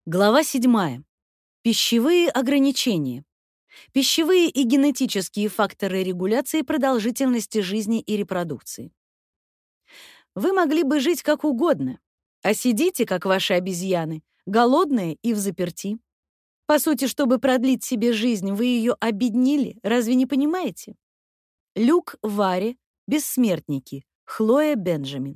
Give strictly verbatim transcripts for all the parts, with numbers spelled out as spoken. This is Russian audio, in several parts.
Глава седьмая. Пищевые ограничения. Пищевые и генетические факторы регуляции продолжительности жизни и репродукции. Вы могли бы жить как угодно, а сидите, как ваши обезьяны, голодные и взаперти. По сути, чтобы продлить себе жизнь, вы ее обеднили, разве не понимаете? Люк Варе, «Бессмертники», Хлоя Бенджамин.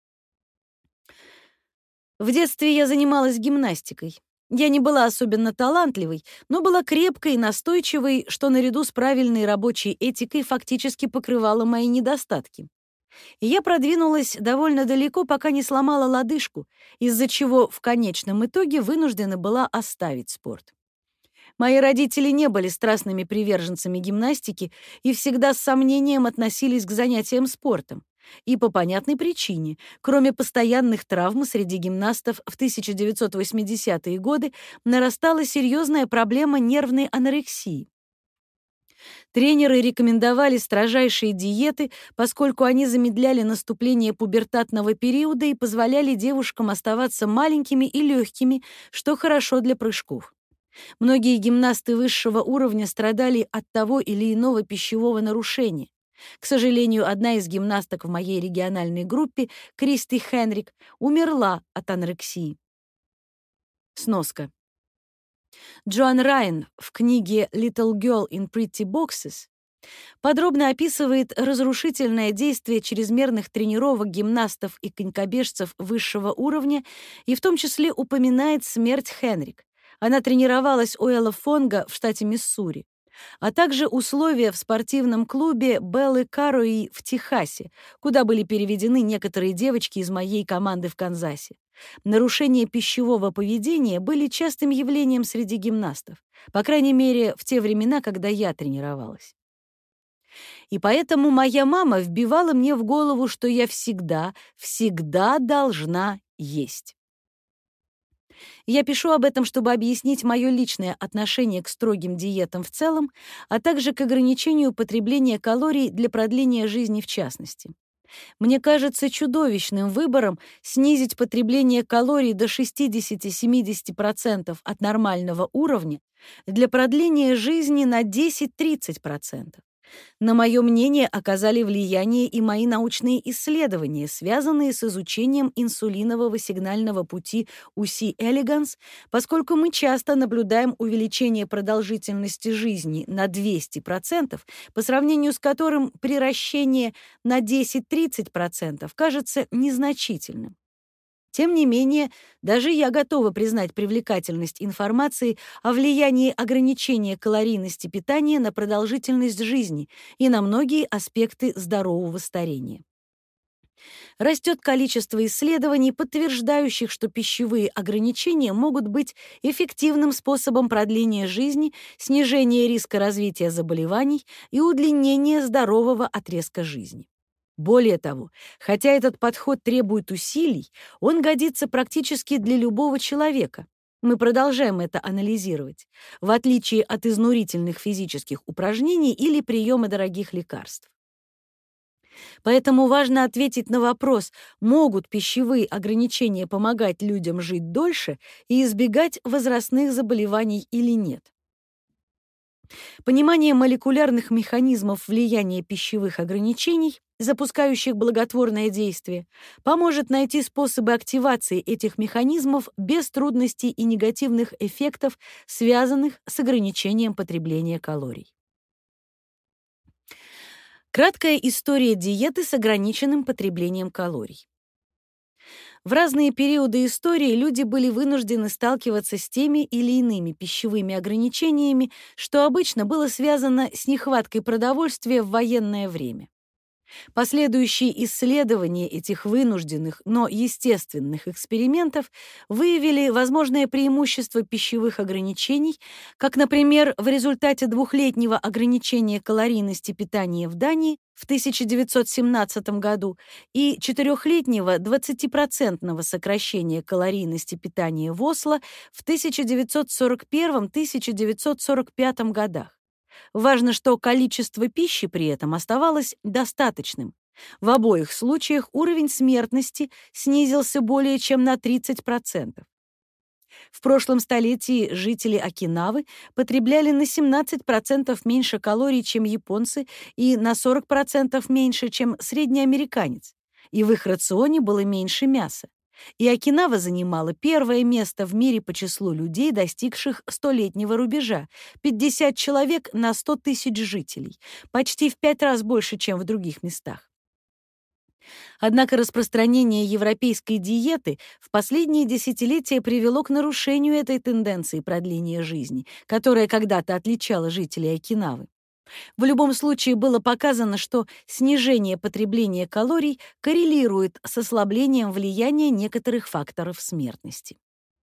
В детстве я занималась гимнастикой. Я не была особенно талантливой, но была крепкой и настойчивой, что наряду с правильной рабочей этикой фактически покрывало мои недостатки. И я продвинулась довольно далеко, пока не сломала лодыжку, из-за чего в конечном итоге вынуждена была оставить спорт. Мои родители не были страстными приверженцами гимнастики и всегда с сомнением относились к занятиям спортом. И по понятной причине, кроме постоянных травм среди гимнастов в тысяча девятьсот восьмидесятые годы нарастала серьезная проблема нервной анорексии. Тренеры рекомендовали строжайшие диеты, поскольку они замедляли наступление пубертатного периода и позволяли девушкам оставаться маленькими и легкими, что хорошо для прыжков. Многие гимнасты высшего уровня страдали от того или иного пищевого нарушения. К сожалению, одна из гимнасток в моей региональной группе, Кристи Хенрик, умерла от анорексии. Сноска. Джоан Райан в книге «Little Girl in Pretty Boxes» подробно описывает разрушительное действие чрезмерных тренировок гимнастов и конькобежцев высшего уровня и в том числе упоминает смерть Хенрик. Она тренировалась у Элла Фонга в штате Миссури, а также условия в спортивном клубе Беллы Каррои в Техасе, куда были переведены некоторые девочки из моей команды в Канзасе. Нарушения пищевого поведения были частым явлением среди гимнастов, по крайней мере, в те времена, когда я тренировалась. И поэтому моя мама вбивала мне в голову, что я всегда, всегда должна есть. Я пишу об этом, чтобы объяснить мое личное отношение к строгим диетам в целом, а также к ограничению потребления калорий для продления жизни в частности. Мне кажется чудовищным выбором снизить потребление калорий до шестьдесят-семьдесят процентов от нормального уровня для продления жизни на десять-тридцать процентов. На мое мнение оказали влияние и мои научные исследования, связанные с изучением инсулинового сигнального пути у C. elegans, поскольку мы часто наблюдаем увеличение продолжительности жизни на двести процентов, по сравнению с которым приращение на десять-тридцать процентов кажется незначительным. Тем не менее, даже я готова признать привлекательность информации о влиянии ограничения калорийности питания на продолжительность жизни и на многие аспекты здорового старения. Растет количество исследований, подтверждающих, что пищевые ограничения могут быть эффективным способом продления жизни, снижения риска развития заболеваний и удлинения здорового отрезка жизни. Более того, хотя этот подход требует усилий, он годится практически для любого человека. Мы продолжаем это анализировать, в отличие от изнурительных физических упражнений или приема дорогих лекарств. Поэтому важно ответить на вопрос, могут пищевые ограничения помогать людям жить дольше и избегать возрастных заболеваний или нет. Понимание молекулярных механизмов влияния пищевых ограничений, запускающих благотворное действие, поможет найти способы активации этих механизмов без трудностей и негативных эффектов, связанных с ограничением потребления калорий. Краткая история диеты с ограниченным потреблением калорий. В разные периоды истории люди были вынуждены сталкиваться с теми или иными пищевыми ограничениями, что обычно было связано с нехваткой продовольствия в военное время. Последующие исследования этих вынужденных, но естественных экспериментов выявили возможное преимущество пищевых ограничений, как, например, в результате двухлетнего ограничения калорийности питания в Дании в тысяча девятьсот семнадцатом году и четырехлетнего двадцатипроцентного сокращения калорийности питания в Осло в тысяча девятьсот сорок первом — тысяча девятьсот сорок пятом годах. Важно, что количество пищи при этом оставалось достаточным. В обоих случаях уровень смертности снизился более чем на тридцать процентов. В прошлом столетии жители Окинавы потребляли на семнадцать процентов меньше калорий, чем японцы, и на сорок процентов меньше, чем средний американец. И в их рационе было меньше мяса. И Окинава занимала первое место в мире по числу людей, достигших столетнего рубежа — пятьдесят человек на сто тысяч жителей, почти в пять раз больше, чем в других местах. Однако распространение европейской диеты в последние десятилетия привело к нарушению этой тенденции продления жизни, которая когда-то отличала жителей Окинавы. В любом случае было показано, что снижение потребления калорий коррелирует с ослаблением влияния некоторых факторов смертности.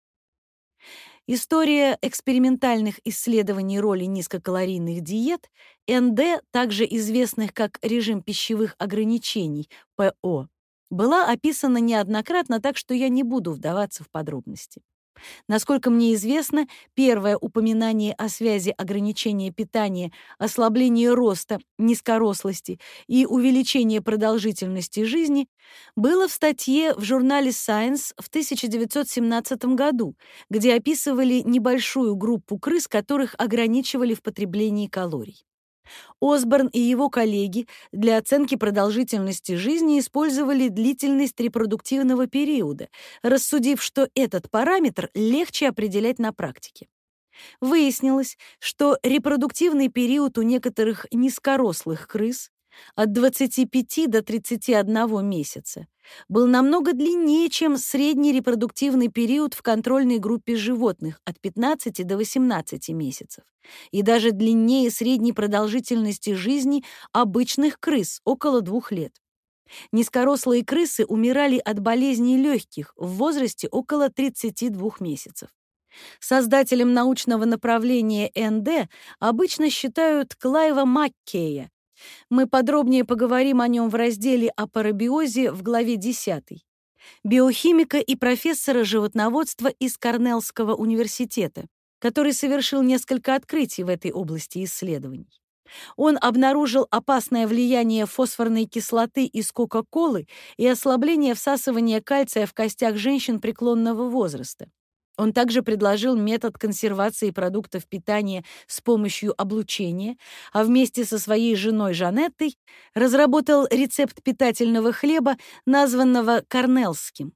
История экспериментальных исследований роли низкокалорийных диет, эн дэ, также известных как режим пищевых ограничений, пэ о, была описана неоднократно, так что я не буду вдаваться в подробности. Насколько мне известно, первое упоминание о связи ограничения питания, ослабления роста, низкорослости и увеличения продолжительности жизни было в статье в журнале Science в тысяча девятьсот семнадцатом году, где описывали небольшую группу крыс, которых ограничивали в потреблении калорий. Осборн и его коллеги для оценки продолжительности жизни использовали длительность репродуктивного периода, рассудив, что этот параметр легче определять на практике. Выяснилось, что репродуктивный период у некоторых низкорослых крыс от двадцати пяти до тридцати одного месяца был намного длиннее, чем средний репродуктивный период в контрольной группе животных от пятнадцати до восемнадцати месяцев, и даже длиннее средней продолжительности жизни обычных крыс около двух лет. Низкорослые крысы умирали от болезней легких в возрасте около тридцати двух месяцев. Создателем научного направления эн дэ обычно считают Клайва Маккея. Мы подробнее поговорим о нем в разделе о парабиозе в главе десятой. Биохимика и профессора животноводства из Корнеллского университета, который совершил несколько открытий в этой области исследований. Он обнаружил опасное влияние фосфорной кислоты из Кока-Колы и ослабление всасывания кальция в костях женщин преклонного возраста. Он также предложил метод консервации продуктов питания с помощью облучения, а вместе со своей женой Жанеттой разработал рецепт питательного хлеба, названного корнеллским.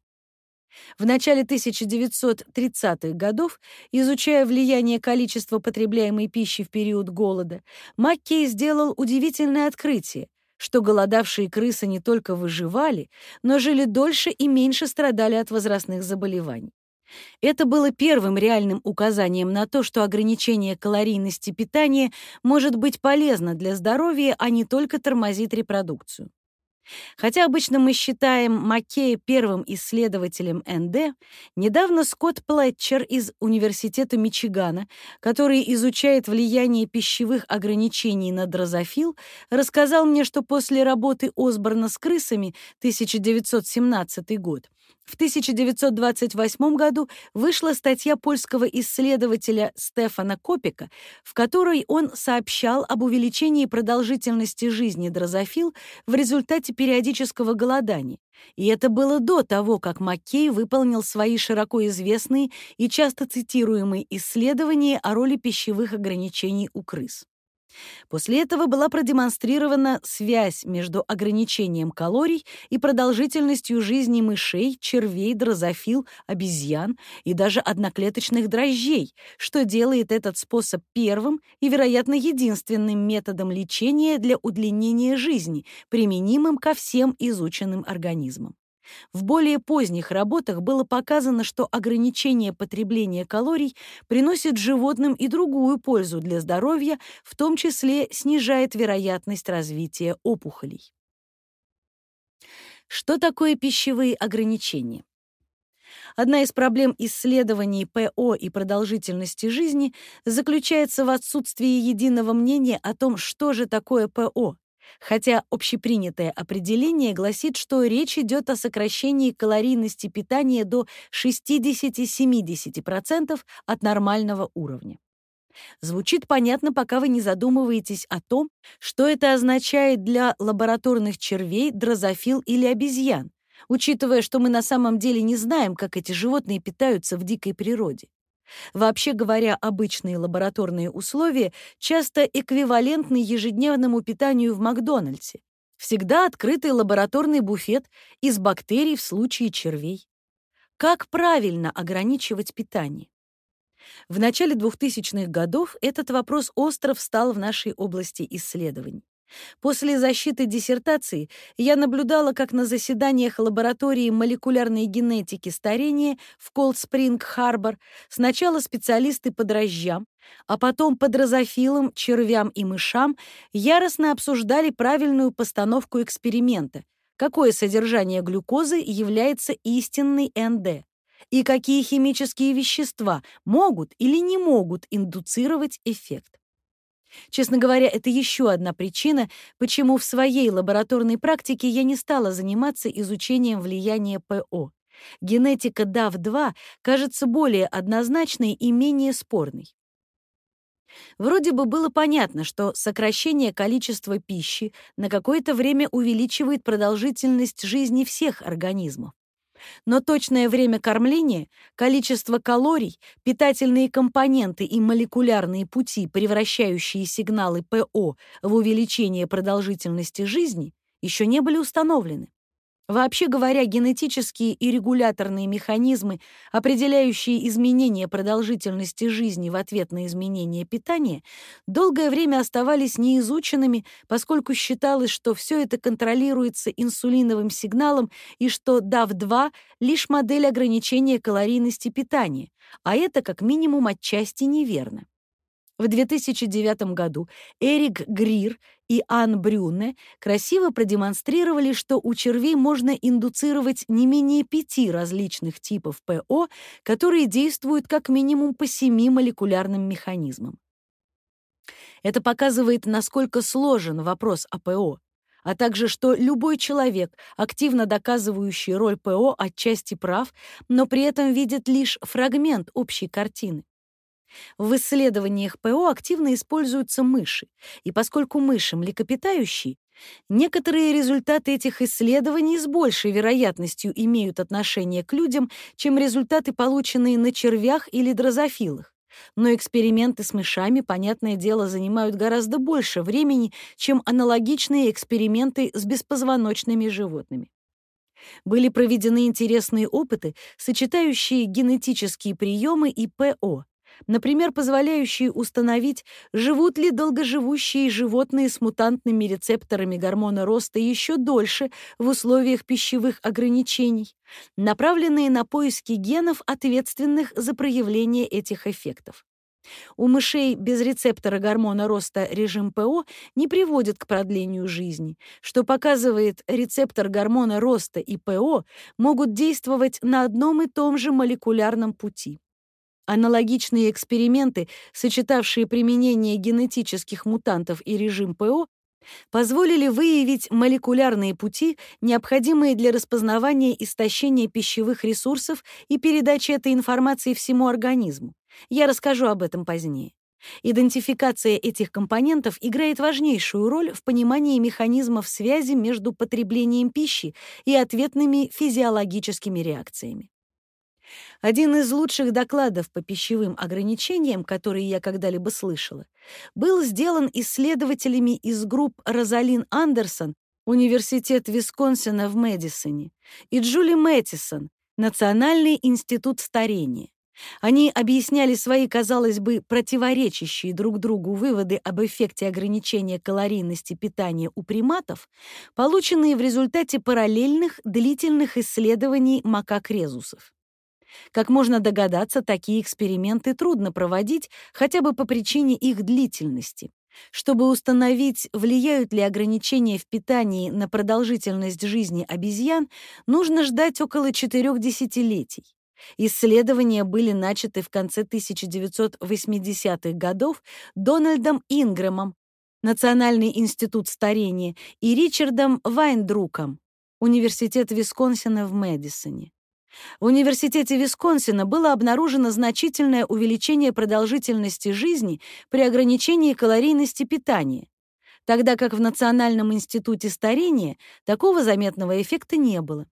В начале тысяча девятьсот тридцатых годов, изучая влияние количества потребляемой пищи в период голода, Маккей сделал удивительное открытие, что голодавшие крысы не только выживали, но жили дольше и меньше страдали от возрастных заболеваний. Это было первым реальным указанием на то, что ограничение калорийности питания может быть полезно для здоровья, а не только тормозит репродукцию. Хотя обычно мы считаем Маккея первым исследователем эн дэ, недавно Скотт Плетчер из Университета Мичигана, который изучает влияние пищевых ограничений на дрозофил, рассказал мне, что после работы Осборна с крысами тысяча девятьсот семнадцатый год, в тысяча девятьсот двадцать восьмом году вышла статья польского исследователя Стефана Копика, в которой он сообщал об увеличении продолжительности жизни дрозофил в результате периодического голодания. И это было до того, как Маккей выполнил свои широко известные и часто цитируемые исследования о роли пищевых ограничений у крыс. После этого была продемонстрирована связь между ограничением калорий и продолжительностью жизни мышей, червей, дрозофил, обезьян и даже одноклеточных дрожжей, что делает этот способ первым и, вероятно, единственным методом лечения для удлинения жизни, применимым ко всем изученным организмам. В более поздних работах было показано, что ограничение потребления калорий приносит животным и другую пользу для здоровья, в том числе снижает вероятность развития опухолей. Что такое пищевые ограничения? Одна из проблем исследований пэ о и продолжительности жизни заключается в отсутствии единого мнения о том, что же такое пэ о. Хотя общепринятое определение гласит, что речь идет о сокращении калорийности питания до шестидесяти-семидесяти процентов от нормального уровня. Звучит понятно, пока вы не задумываетесь о том, что это означает для лабораторных червей, дрозофил или обезьян, учитывая, что мы на самом деле не знаем, как эти животные питаются в дикой природе. Вообще говоря, обычные лабораторные условия часто эквивалентны ежедневному питанию в Макдональдсе. Всегда открытый лабораторный буфет из бактерий в случае червей. Как правильно ограничивать питание? В начале двухтысячных годов этот вопрос остро встал в нашей области исследований. После защиты диссертации я наблюдала, как на заседаниях лаборатории молекулярной генетики старения в Колд-Спринг-Харбор сначала специалисты по дрожжам, а потом по дрозофилам, червям и мышам яростно обсуждали правильную постановку эксперимента, какое содержание глюкозы является истинной эн дэ, и какие химические вещества могут или не могут индуцировать эффект. Честно говоря, это еще одна причина, почему в своей лабораторной практике я не стала заниматься изучением влияния пэ о. Генетика дав два кажется более однозначной и менее спорной. Вроде бы было понятно, что сокращение количества пищи на какое-то время увеличивает продолжительность жизни всех организмов. Но точное время кормления, количество калорий, питательные компоненты и молекулярные пути, превращающие сигналы пэ о в увеличение продолжительности жизни, еще не были установлены. Вообще говоря, генетические и регуляторные механизмы, определяющие изменение продолжительности жизни в ответ на изменение питания, долгое время оставались неизученными, поскольку считалось, что все это контролируется инсулиновым сигналом и что дав два — лишь модель ограничения калорийности питания, а это как минимум отчасти неверно. В две тысячи девятом году Эрик Грир и Ан Брюне красиво продемонстрировали, что у червей можно индуцировать не менее пяти различных типов пэ о, которые действуют как минимум по семи молекулярным механизмам. Это показывает, насколько сложен вопрос о пэ о, а также что любой человек, активно доказывающий роль пэ о, отчасти прав, но при этом видит лишь фрагмент общей картины. В исследованиях пэ о активно используются мыши, и поскольку мыши млекопитающие, некоторые результаты этих исследований с большей вероятностью имеют отношение к людям, чем результаты, полученные на червях или дрозофилах. Но эксперименты с мышами, понятное дело, занимают гораздо больше времени, чем аналогичные эксперименты с беспозвоночными животными. Были проведены интересные опыты, сочетающие генетические приемы и пэ о. Например, позволяющие установить, живут ли долгоживущие животные с мутантными рецепторами гормона роста еще дольше в условиях пищевых ограничений, направленные на поиски генов, ответственных за проявление этих эффектов. У мышей без рецептора гормона роста режим пэ о не приводит к продлению жизни, что показывает, рецептор гормона роста и пэ о могут действовать на одном и том же молекулярном пути. Аналогичные эксперименты, сочетавшие применение генетических мутантов и режим пэ о, позволили выявить молекулярные пути, необходимые для распознавания истощения пищевых ресурсов и передачи этой информации всему организму. Я расскажу об этом позднее. Идентификация этих компонентов играет важнейшую роль в понимании механизмов связи между потреблением пищи и ответными физиологическими реакциями. Один из лучших докладов по пищевым ограничениям, которые я когда-либо слышала, был сделан исследователями из групп Розалин Андерсон, Университет Висконсина в Мэдисоне, и Джули Мэттисон, Национальный институт старения. Они объясняли свои, казалось бы, противоречащие друг другу выводы об эффекте ограничения калорийности питания у приматов, полученные в результате параллельных длительных исследований макак-резусов. Как можно догадаться, такие эксперименты трудно проводить хотя бы по причине их длительности. Чтобы установить, влияют ли ограничения в питании на продолжительность жизни обезьян, нужно ждать около четырех десятилетий. Исследования были начаты в конце тысяча девятьсот восьмидесятых годов Дональдом Ингрэмом, Национальный институт старения, и Ричардом Вайндруком, Университет Висконсина в Мэдисоне. В Университете Висконсина было обнаружено значительное увеличение продолжительности жизни при ограничении калорийности питания, тогда как в Национальном институте старения такого заметного эффекта не было.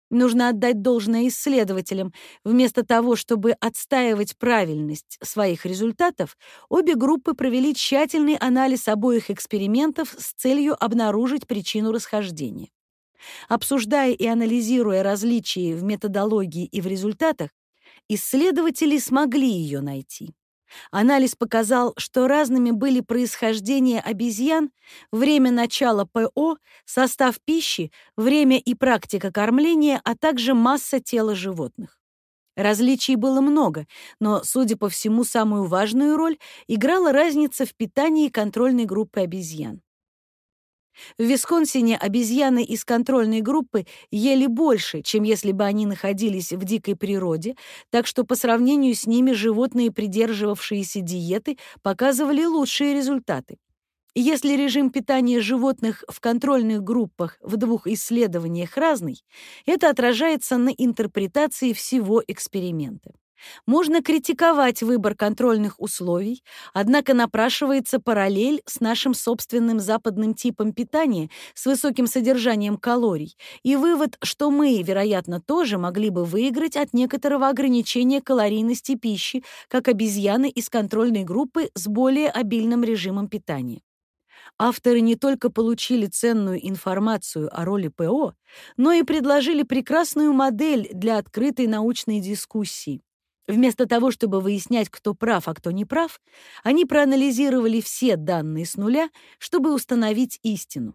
Нужно отдать должное исследователям. Вместо того, чтобы отстаивать правильность своих результатов, обе группы провели тщательный анализ обоих экспериментов с целью обнаружить причину расхождения. Обсуждая и анализируя различия в методологии и в результатах, исследователи смогли ее найти. Анализ показал, что разными были происхождение обезьян, время начала ПО, состав пищи, время и практика кормления, а также масса тела животных. Различий было много, но, судя по всему, самую важную роль играла разница в питании контрольной группы обезьян. В Висконсине обезьяны из контрольной группы ели больше, чем если бы они находились в дикой природе, так что по сравнению с ними животные, придерживавшиеся диеты, показывали лучшие результаты. Если режим питания животных в контрольных группах в двух исследованиях разный, это отражается на интерпретации всего эксперимента. Можно критиковать выбор контрольных условий, однако напрашивается параллель с нашим собственным западным типом питания с высоким содержанием калорий и вывод, что мы, вероятно, тоже могли бы выиграть от некоторого ограничения калорийности пищи, как обезьяны из контрольной группы с более обильным режимом питания. Авторы не только получили ценную информацию о роли ПО, но и предложили прекрасную модель для открытой научной дискуссии. Вместо того, чтобы выяснять, кто прав, а кто не прав, они проанализировали все данные с нуля, чтобы установить истину.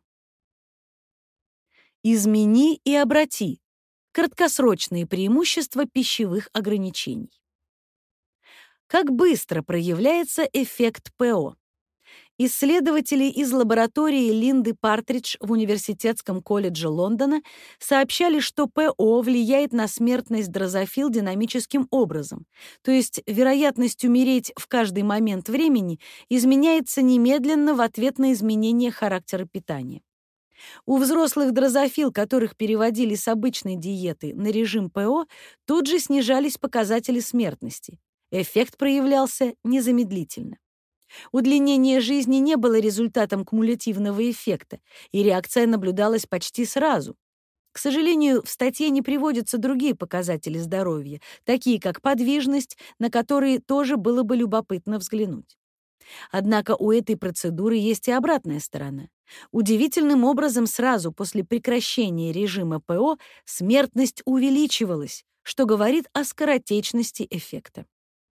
Измени и обрати. Краткосрочные преимущества пищевых ограничений. Как быстро проявляется эффект ПО? Исследователи из лаборатории Линды Партридж в Университетском колледже Лондона сообщали, что ПО влияет на смертность дрозофил динамическим образом, то есть вероятность умереть в каждый момент времени изменяется немедленно в ответ на изменение характера питания. У взрослых дрозофил, которых переводили с обычной диеты на режим ПО, тут же снижались показатели смертности. Эффект проявлялся незамедлительно. Удлинение жизни не было результатом кумулятивного эффекта, и реакция наблюдалась почти сразу. К сожалению, в статье не приводятся другие показатели здоровья, такие как подвижность, на которые тоже было бы любопытно взглянуть. Однако у этой процедуры есть и обратная сторона. Удивительным образом сразу после прекращения режима ПО смертность увеличивалась, что говорит о скоротечности эффекта.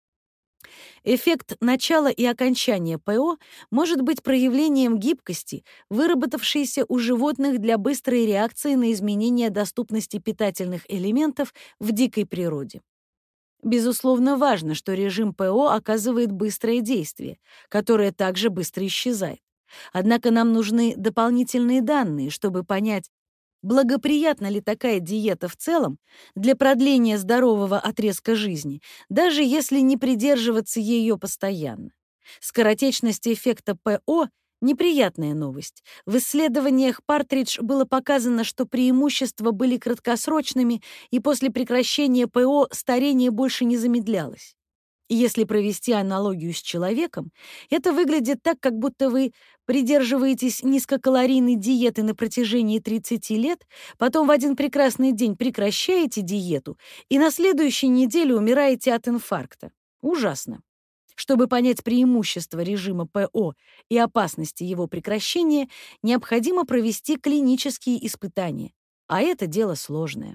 Эффект начала и окончания ПО может быть проявлением гибкости, выработавшейся у животных для быстрой реакции на изменение доступности питательных элементов в дикой природе. Безусловно, важно, что режим ПО оказывает быстрое действие, которое также быстро исчезает. Однако нам нужны дополнительные данные, чтобы понять, благоприятна ли такая диета в целом для продления здорового отрезка жизни, даже если не придерживаться ее постоянно? Скоротечность эффекта ПО — неприятная новость. В исследованиях Партридж было показано, что преимущества были краткосрочными, и после прекращения ПО старение больше не замедлялось. Если провести аналогию с человеком, это выглядит так, как будто вы придерживаетесь низкокалорийной диеты на протяжении тридцати лет, потом в один прекрасный день прекращаете диету и на следующей неделе умираете от инфаркта. Ужасно. Чтобы понять преимущества режима ПО и опасности его прекращения, необходимо провести клинические испытания, а это дело сложное.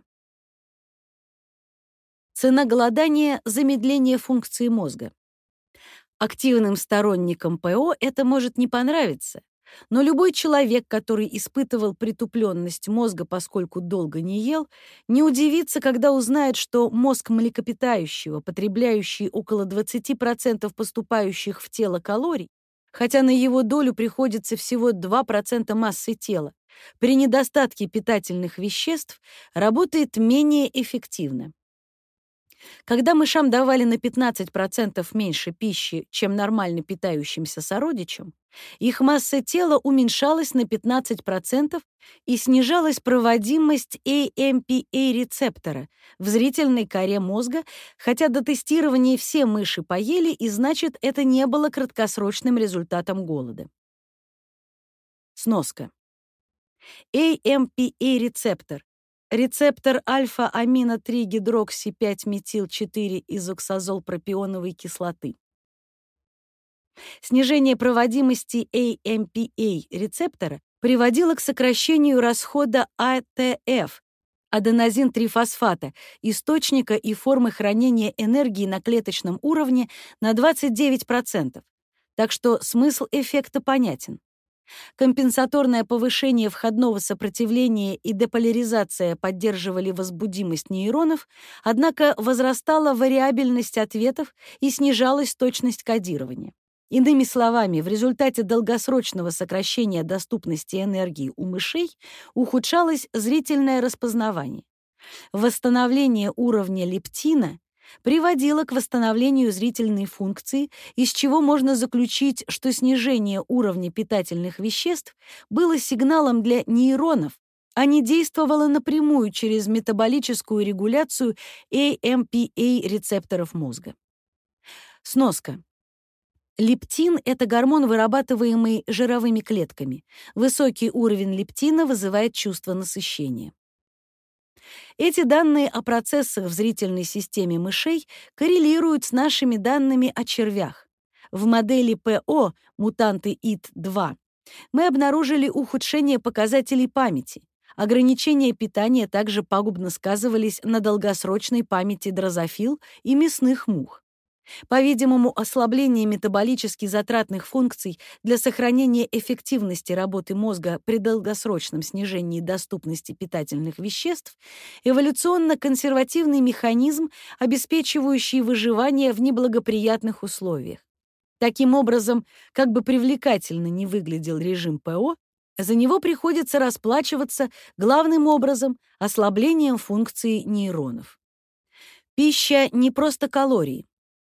Цена голодания — замедление функции мозга. Активным сторонникам ПО это может не понравиться, но любой человек, который испытывал притупленность мозга, поскольку долго не ел, не удивится, когда узнает, что мозг млекопитающего, потребляющий около двадцати процентов поступающих в тело калорий, хотя на его долю приходится всего два процента массы тела, при недостатке питательных веществ работает менее эффективно. Когда мышам давали на пятнадцать процентов меньше пищи, чем нормально питающимся сородичам, их масса тела уменьшалась на пятнадцать процентов и снижалась проводимость эй эм пи эй-рецептора в зрительной коре мозга, хотя до тестирования все мыши поели, и значит, это не было краткосрочным результатом голода. Сноска. эй эм пи эй-рецептор Рецептор альфа-амино три гидрокси пять метил четыре изоксазолпропионовой кислоты. Снижение проводимости эй эм пи эй рецептора приводило к сокращению расхода а тэ эф, аденозин-трифосфата, источника и формы хранения энергии на клеточном уровне, на двадцать девять процентов. Так что смысл эффекта понятен. Компенсаторное повышение входного сопротивления и деполяризация поддерживали возбудимость нейронов, однако возрастала вариабельность ответов и снижалась точность кодирования. Иными словами, в результате долгосрочного сокращения доступности энергии у мышей ухудшалось зрительное распознавание. Восстановление уровня лептина приводило к восстановлению зрительной функции, из чего можно заключить, что снижение уровня питательных веществ было сигналом для нейронов, а не действовало напрямую через метаболическую регуляцию эй эм пи эй рецепторов мозга. Сноска. Лептин — это гормон, вырабатываемый жировыми клетками. Высокий уровень лептина вызывает чувство насыщения. Эти данные о процессах в зрительной системе мышей коррелируют с нашими данными о червях. В модели пэ о мутанты ай ти два мы обнаружили ухудшение показателей памяти. Ограничения питания также пагубно сказывались на долгосрочной памяти дрозофил и мясных мух. По-видимому, ослабление метаболически затратных функций для сохранения эффективности работы мозга при долгосрочном снижении доступности питательных веществ — эволюционно-консервативный механизм, обеспечивающий выживание в неблагоприятных условиях. Таким образом, как бы привлекательно ни выглядел режим пэ о, за него приходится расплачиваться главным образом ослаблением функций нейронов. Пища — не просто калории.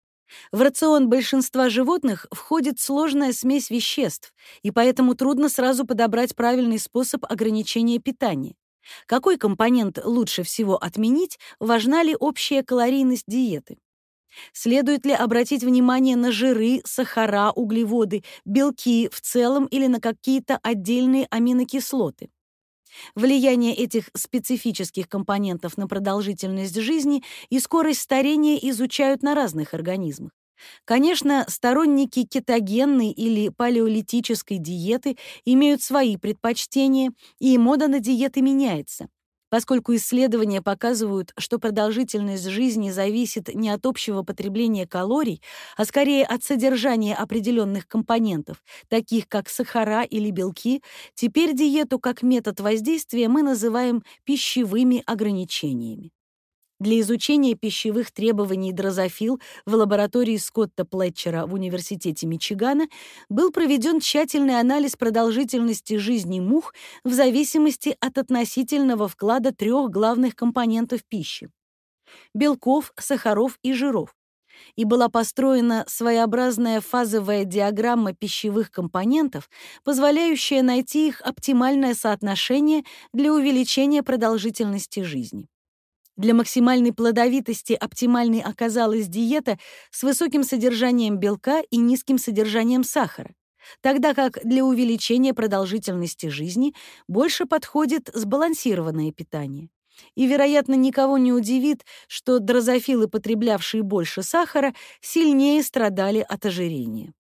В рацион большинства животных входит сложная смесь веществ, и поэтому трудно сразу подобрать правильный способ ограничения питания. Какой компонент лучше всего отменить, важна ли общая калорийность диеты? Следует ли обратить внимание на жиры, сахара, углеводы, белки в целом или на какие-то отдельные аминокислоты? Влияние этих специфических компонентов на продолжительность жизни и скорость старения изучают на разных организмах. Конечно, сторонники кетогенной или палеолитической диеты имеют свои предпочтения, и мода на диеты меняется. Поскольку исследования показывают, что продолжительность жизни зависит не от общего потребления калорий, а скорее от содержания определенных компонентов, таких как сахара или белки, теперь диету как метод воздействия мы называем пищевыми ограничениями. Для изучения пищевых требований дрозофил в лаборатории Скотта Плетчера в Университете Мичигана был проведен тщательный анализ продолжительности жизни мух в зависимости от относительного вклада трех главных компонентов пищи — белков, сахаров и жиров. И была построена своеобразная фазовая диаграмма пищевых компонентов, позволяющая найти их оптимальное соотношение для увеличения продолжительности жизни. Для максимальной плодовитости оптимальной оказалась диета с высоким содержанием белка и низким содержанием сахара, тогда как для увеличения продолжительности жизни больше подходит сбалансированное питание. И, вероятно, никого не удивит, что дрозофилы, потреблявшие больше сахара, сильнее страдали от ожирения.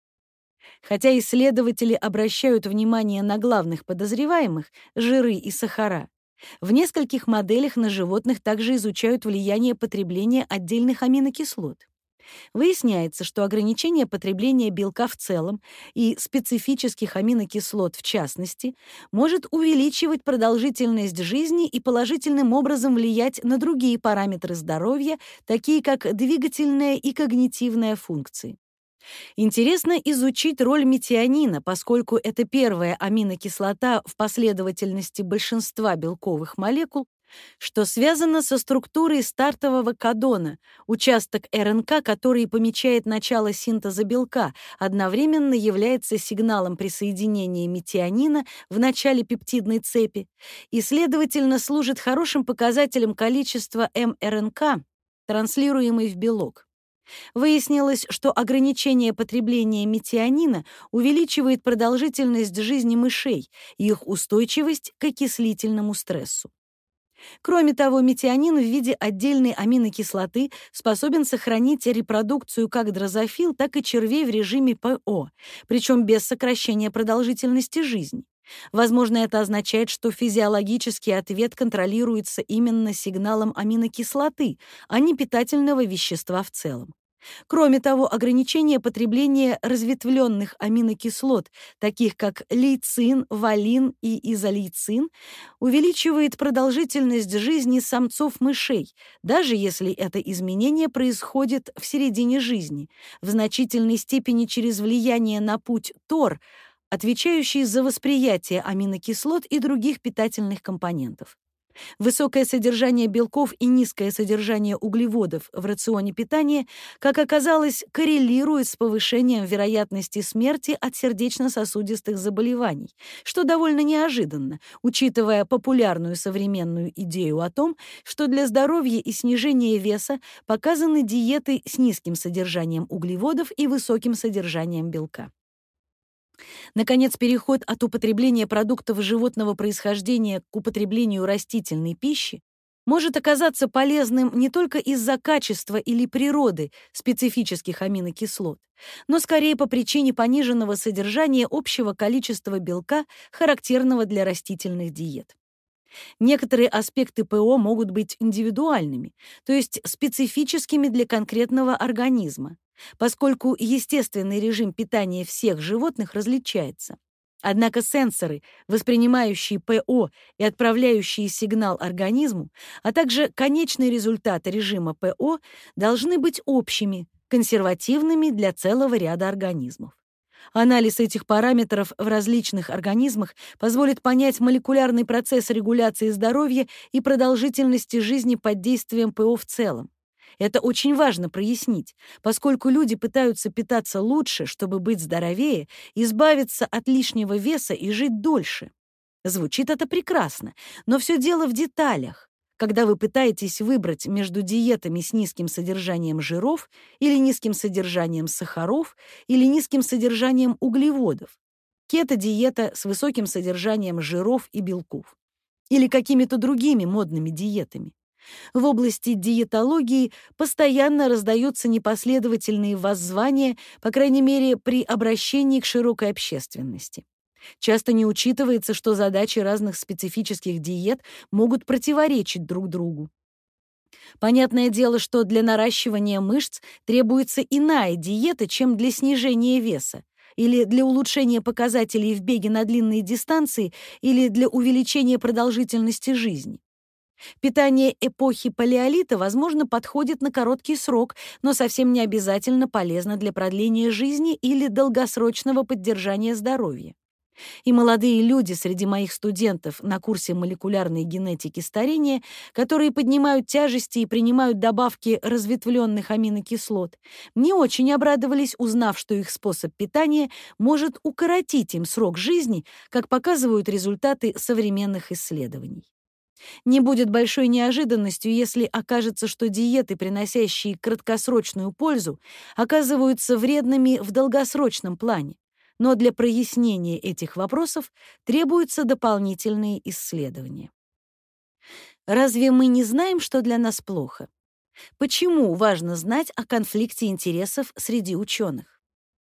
Хотя исследователи обращают внимание на главных подозреваемых — жиры и сахара, в нескольких моделях на животных также изучают влияние потребления отдельных аминокислот. Выясняется, что ограничение потребления белка в целом и специфических аминокислот в частности может увеличивать продолжительность жизни и положительным образом влиять на другие параметры здоровья, такие как двигательная и когнитивная функции. Интересно изучить роль метионина, поскольку это первая аминокислота в последовательности большинства белковых молекул, что связано со структурой стартового кодона, участок эр эн ка, который помечает начало синтеза белка, одновременно является сигналом присоединения метионина в начале пептидной цепи и, следовательно, служит хорошим показателем количества эм эр эн ка, транслируемой в белок. Выяснилось, что ограничение потребления метионина увеличивает продолжительность жизни мышей и их устойчивость к окислительному стрессу. Кроме того, метионин в виде отдельной аминокислоты способен сохранить репродукцию как дрозофил, так и червей в режиме ПО, причем без сокращения продолжительности жизни. Возможно, это означает, что физиологический ответ контролируется именно сигналом аминокислоты, а не питательного вещества в целом. Кроме того, ограничение потребления разветвленных аминокислот, таких как лейцин, валин и изолейцин, увеличивает продолжительность жизни самцов мышей, даже если это изменение происходит в середине жизни, в значительной степени через влияние на путь ТОР, отвечающий за восприятие аминокислот и других питательных компонентов. Высокое содержание белков и низкое содержание углеводов в рационе питания, как оказалось, коррелирует с повышением вероятности смерти от сердечно-сосудистых заболеваний, что довольно неожиданно, учитывая популярную современную идею о том, что для здоровья и снижения веса показаны диеты с низким содержанием углеводов и высоким содержанием белка. Наконец, переход от употребления продуктов животного происхождения к употреблению растительной пищи может оказаться полезным не только из-за качества или природы специфических аминокислот, но скорее по причине пониженного содержания общего количества белка, характерного для растительных диет. Некоторые аспекты ПО могут быть индивидуальными, то есть специфическими для конкретного организма, поскольку естественный режим питания всех животных различается. Однако сенсоры, воспринимающие ПО и отправляющие сигнал организму, а также конечный результат режима ПО должны быть общими, консервативными для целого ряда организмов. Анализ этих параметров в различных организмах позволит понять молекулярный процесс регуляции здоровья и продолжительности жизни под действием ПО в целом. Это очень важно прояснить, поскольку люди пытаются питаться лучше, чтобы быть здоровее, избавиться от лишнего веса и жить дольше. Звучит это прекрасно, но все дело в деталях. Когда вы пытаетесь выбрать между диетами с низким содержанием жиров или низким содержанием сахаров или низким содержанием углеводов, кето-диета с высоким содержанием жиров и белков, или какими-то другими модными диетами. В области диетологии постоянно раздаются непоследовательные воззвания, по крайней мере, при обращении к широкой общественности. Часто не учитывается, что задачи разных специфических диет могут противоречить друг другу. Понятное дело, что для наращивания мышц требуется иная диета, чем для снижения веса, или для улучшения показателей в беге на длинные дистанции, или для увеличения продолжительности жизни. Питание эпохи палеолита, возможно, подходит на короткий срок, но совсем не обязательно полезно для продления жизни или долгосрочного поддержания здоровья. И молодые люди среди моих студентов на курсе молекулярной генетики старения, которые поднимают тяжести и принимают добавки разветвленных аминокислот, не очень обрадовались, узнав, что их способ питания может укоротить им срок жизни, как показывают результаты современных исследований. Не будет большой неожиданностью, если окажется, что диеты, приносящие краткосрочную пользу, оказываются вредными в долгосрочном плане. Но для прояснения этих вопросов требуются дополнительные исследования. Разве мы не знаем, что для нас плохо? Почему важно знать о конфликте интересов среди ученых?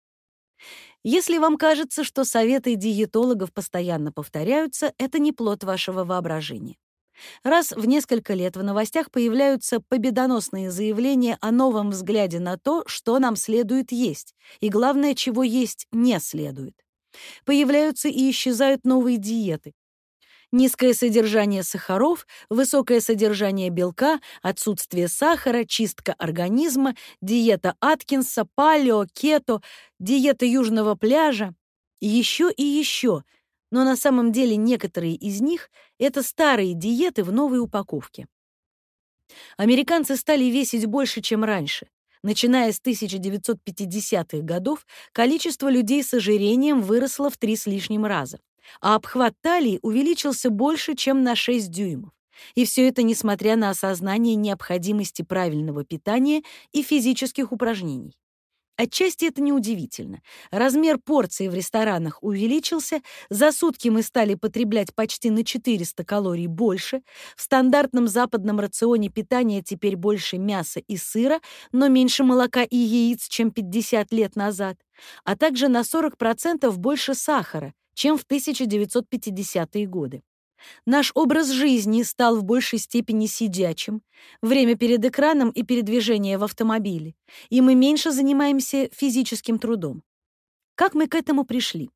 Если вам кажется, что советы диетологов постоянно повторяются, это не плод вашего воображения. Раз в несколько лет в новостях появляются победоносные заявления о новом взгляде на то, что нам следует есть, и, главное, чего есть не следует. Появляются и исчезают новые диеты. Низкое содержание сахаров, высокое содержание белка, отсутствие сахара, чистка организма, диета Аткинса, палео, кето, диета южного пляжа. И еще и еще. Но на самом деле некоторые из них — это старые диеты в новой упаковке. Американцы стали весить больше, чем раньше. Начиная с тысяча девятьсот пятидесятых годов количество людей с ожирением выросло в три с лишним раза, а обхват талии увеличился больше, чем на шесть дюймов. И все это несмотря на осознание необходимости правильного питания и физических упражнений. Отчасти это неудивительно. Размер порций в ресторанах увеличился, за сутки мы стали потреблять почти на четыреста калорий больше, в стандартном западном рационе питания теперь больше мяса и сыра, но меньше молока и яиц, чем пятьдесят лет назад, а также на сорок процентов больше сахара, чем в тысяча девятьсот пятидесятые годы. Наш образ жизни стал в большей степени сидячим, время перед экраном и передвижение в автомобиле, и мы меньше занимаемся физическим трудом. Как мы к этому пришли?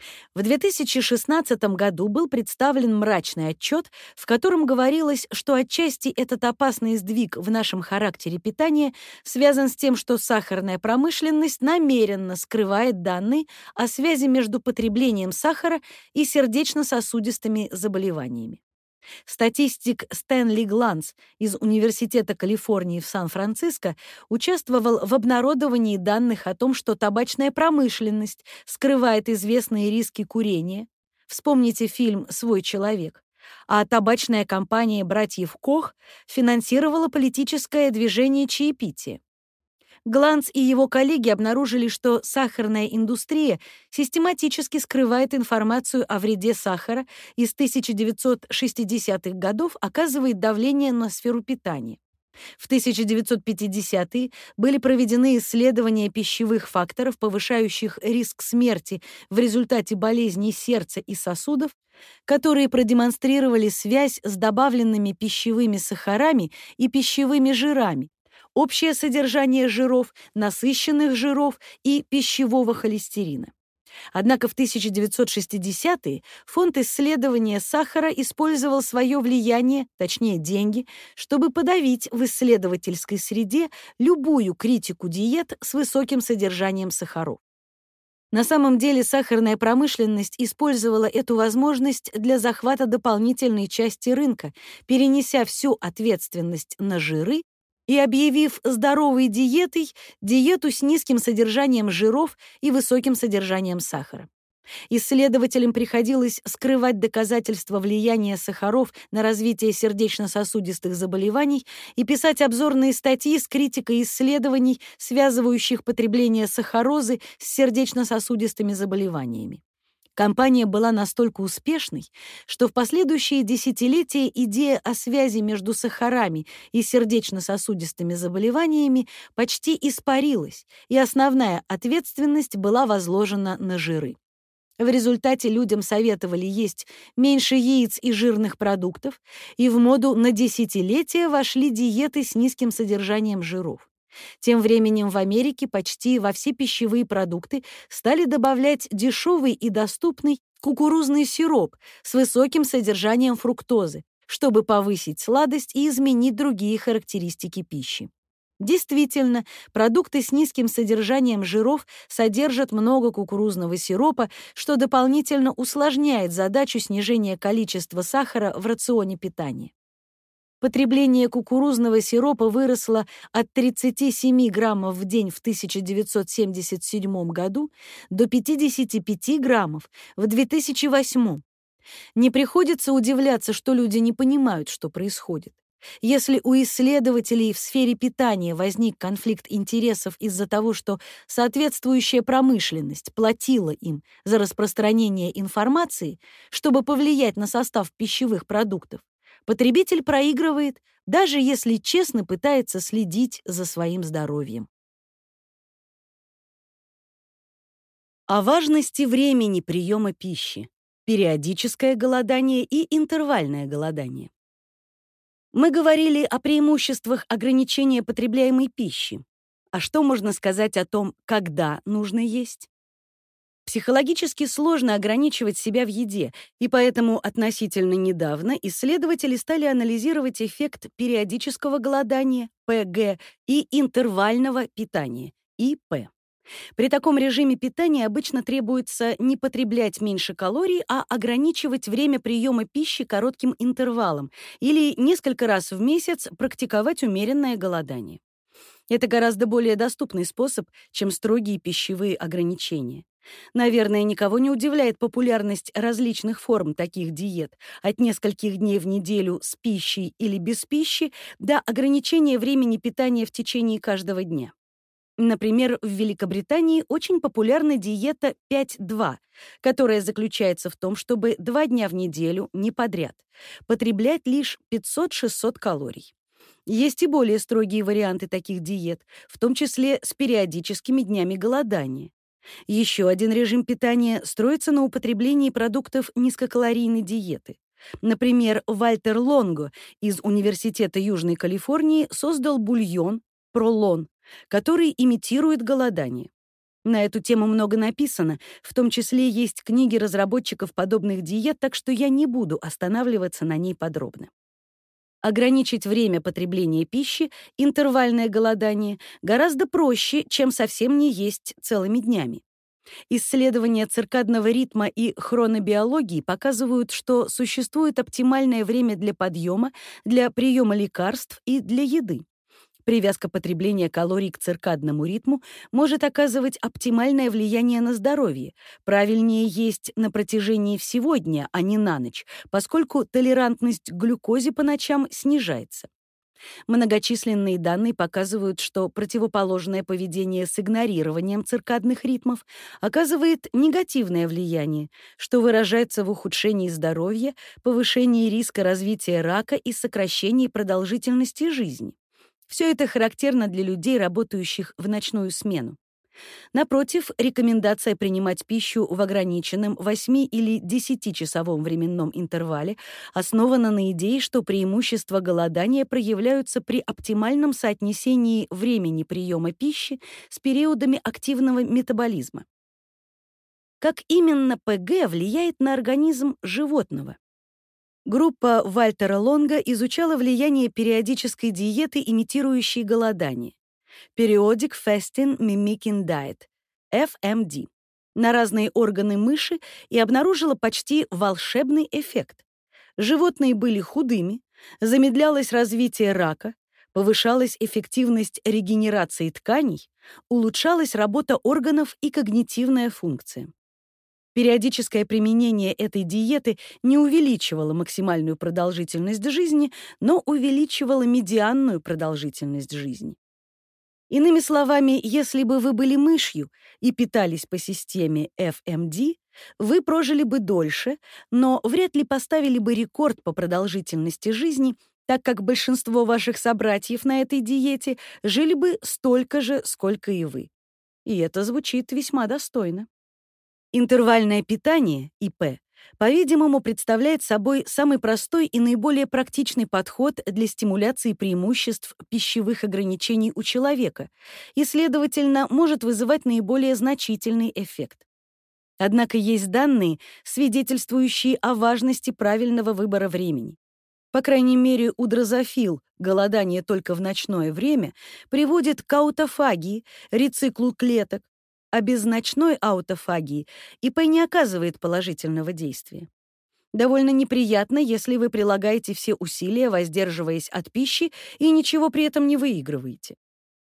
В две тысячи шестнадцатом году был представлен мрачный отчет, в котором говорилось, что отчасти этот опасный сдвиг в нашем характере питания связан с тем, что сахарная промышленность намеренно скрывает данные о связи между потреблением сахара и сердечно-сосудистыми заболеваниями. Статистик Стэнли Гланц из Университета Калифорнии в Сан-Франциско участвовал в обнародовании данных о том, что табачная промышленность скрывает известные риски курения. Вспомните фильм «Свой человек». А табачная компания братьев Кох финансировала политическое движение чаепития. Гланц и его коллеги обнаружили, что сахарная индустрия систематически скрывает информацию о вреде сахара и с тысяча девятьсот шестидесятых годов оказывает давление на сферу питания. В тысяча девятьсот пятидесятые были проведены исследования пищевых факторов, повышающих риск смерти в результате болезней сердца и сосудов, которые продемонстрировали связь с добавленными пищевыми сахарами и пищевыми жирами, общее содержание жиров, насыщенных жиров и пищевого холестерина. Однако в тысяча девятьсот шестидесятые фонд исследования сахара использовал свое влияние, точнее деньги, чтобы подавить в исследовательской среде любую критику диет с высоким содержанием сахаров. На самом деле сахарная промышленность использовала эту возможность для захвата дополнительной части рынка, перенеся всю ответственность на жиры и объявив здоровой диетой диету с низким содержанием жиров и высоким содержанием сахара. Исследователям приходилось скрывать доказательства влияния сахаров на развитие сердечно-сосудистых заболеваний и писать обзорные статьи с критикой исследований, связывающих потребление сахарозы с сердечно-сосудистыми заболеваниями. Компания была настолько успешной, что в последующие десятилетия идея о связи между сахарами и сердечно-сосудистыми заболеваниями почти испарилась, и основная ответственность была возложена на жиры. В результате людям советовали есть меньше яиц и жирных продуктов, и в моду на десятилетия вошли диеты с низким содержанием жиров. Тем временем в Америке почти во все пищевые продукты стали добавлять дешевый и доступный кукурузный сироп с высоким содержанием фруктозы, чтобы повысить сладость и изменить другие характеристики пищи. Действительно, продукты с низким содержанием жиров содержат много кукурузного сиропа, что дополнительно усложняет задачу снижения количества сахара в рационе питания. Потребление кукурузного сиропа выросло от тридцати семи граммов в день в тысяча девятьсот семьдесят седьмом году до пятидесяти пяти граммов в две тысячи восьмом. Не приходится удивляться, что люди не понимают, что происходит. Если у исследователей в сфере питания возник конфликт интересов из-за того, что соответствующая промышленность платила им за распространение информации, чтобы повлиять на состав пищевых продуктов, потребитель проигрывает, даже если честно пытается следить за своим здоровьем. О важности времени приема пищи, периодическое голодание и интервальное голодание. Мы говорили о преимуществах ограничения потребляемой пищи. А что можно сказать о том, когда нужно есть? Психологически сложно ограничивать себя в еде, и поэтому относительно недавно исследователи стали анализировать эффект периодического голодания, пэ гэ, и интервального питания, и пэ. При таком режиме питания обычно требуется не потреблять меньше калорий, а ограничивать время приема пищи коротким интервалом или несколько раз в месяц практиковать умеренное голодание. Это гораздо более доступный способ, чем строгие пищевые ограничения. Наверное, никого не удивляет популярность различных форм таких диет, от нескольких дней в неделю с пищей или без пищи до ограничения времени питания в течение каждого дня. Например, в Великобритании очень популярна диета пять два, которая заключается в том, чтобы два дня в неделю, не подряд, потреблять лишь пятьсот-шестьсот калорий. Есть и более строгие варианты таких диет, в том числе с периодическими днями голодания. Еще один режим питания строится на употреблении продуктов низкокалорийной диеты. Например, Вальтер Лонго из Университета Южной Калифорнии создал бульон Пролон, который имитирует голодание. На эту тему много написано, в том числе есть книги разработчиков подобных диет, так что я не буду останавливаться на ней подробно. Ограничить время потребления пищи, интервальное голодание, гораздо проще, чем совсем не есть целыми днями. Исследования циркадного ритма и хронобиологии показывают, что существует оптимальное время для подъема, для приема лекарств и для еды. Привязка потребления калорий к циркадному ритму может оказывать оптимальное влияние на здоровье. Правильнее есть на протяжении всего дня, а не на ночь, поскольку толерантность к глюкозе по ночам снижается. Многочисленные данные показывают, что противоположное поведение с игнорированием циркадных ритмов оказывает негативное влияние, что выражается в ухудшении здоровья, повышении риска развития рака и сокращении продолжительности жизни. Все это характерно для людей, работающих в ночную смену. Напротив, рекомендация принимать пищу в ограниченном восьми- или десятичасовом временном интервале основана на идее, что преимущества голодания проявляются при оптимальном соотнесении времени приема пищи с периодами активного метаболизма. Как именно ПГ влияет на организм животного? Группа Вальтера Лонго изучала влияние периодической диеты, имитирующей голодание. Periodic Fasting Mimicking Diet, эф эм ди, на разные органы мыши и обнаружила почти волшебный эффект. Животные были худыми, замедлялось развитие рака, повышалась эффективность регенерации тканей, улучшалась работа органов и когнитивная функция. Периодическое применение этой диеты не увеличивало максимальную продолжительность жизни, но увеличивало медианную продолжительность жизни. Иными словами, если бы вы были мышью и питались по системе эф эм ди, вы прожили бы дольше, но вряд ли поставили бы рекорд по продолжительности жизни, так как большинство ваших собратьев на этой диете жили бы столько же, сколько и вы. И это звучит весьма достойно. Интервальное питание, и пэ, по-видимому, представляет собой самый простой и наиболее практичный подход для стимуляции преимуществ пищевых ограничений у человека и, следовательно, может вызывать наиболее значительный эффект. Однако есть данные, свидетельствующие о важности правильного выбора времени. По крайней мере, у дрозофил голодание только в ночное время приводит к аутофагии, рециклу клеток, а без ночной аутофагии и пэ не оказывает положительного действия. Довольно неприятно, если вы прилагаете все усилия, воздерживаясь от пищи, и ничего при этом не выигрываете.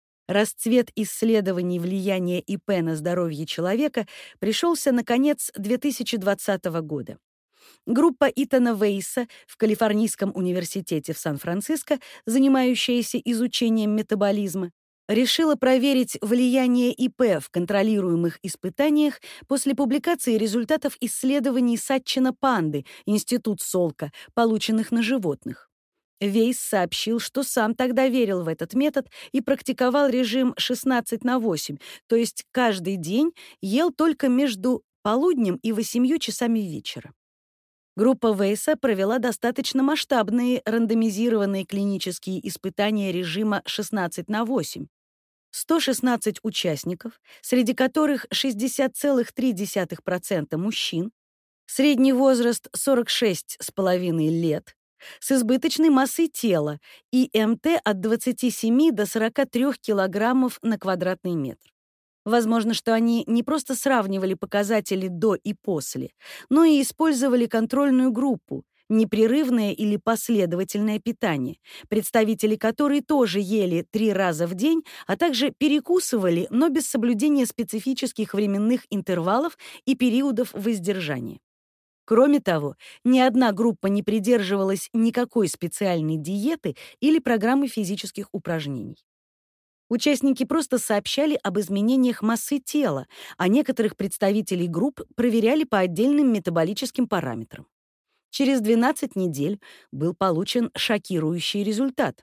Расцвет исследований влияния и пэ на здоровье человека пришелся на конец две тысячи двадцатого года. Группа Итана Вейса в Калифорнийском университете в Сан-Франциско, занимающаяся изучением метаболизма, решила проверить влияние и пэ в контролируемых испытаниях после публикации результатов исследований Сатчина Панды, Институт Солка, полученных на животных. Вейс сообщил, что сам тогда верил в этот метод и практиковал режим шестнадцать на восемь, то есть каждый день ел только между полуднем и восемью часами вечера. Группа Вейса провела достаточно масштабные рандомизированные клинические испытания режима шестнадцать на восемь. сто шестнадцать участников, среди которых шестьдесят целых три десятых процента мужчин, средний возраст сорок шесть с половиной лет, с избыточной массой тела и эм тэ от двадцати семи до сорока трёх килограммов на квадратный метр. Возможно, что они не просто сравнивали показатели до и после, но и использовали контрольную группу, непрерывное или последовательное питание, представители которой тоже ели три раза в день, а также перекусывали, но без соблюдения специфических временных интервалов и периодов воздержания. Кроме того, ни одна группа не придерживалась никакой специальной диеты или программы физических упражнений. Участники просто сообщали об изменениях массы тела, а некоторых представителей групп проверяли по отдельным метаболическим параметрам. Через двенадцать недель был получен шокирующий результат.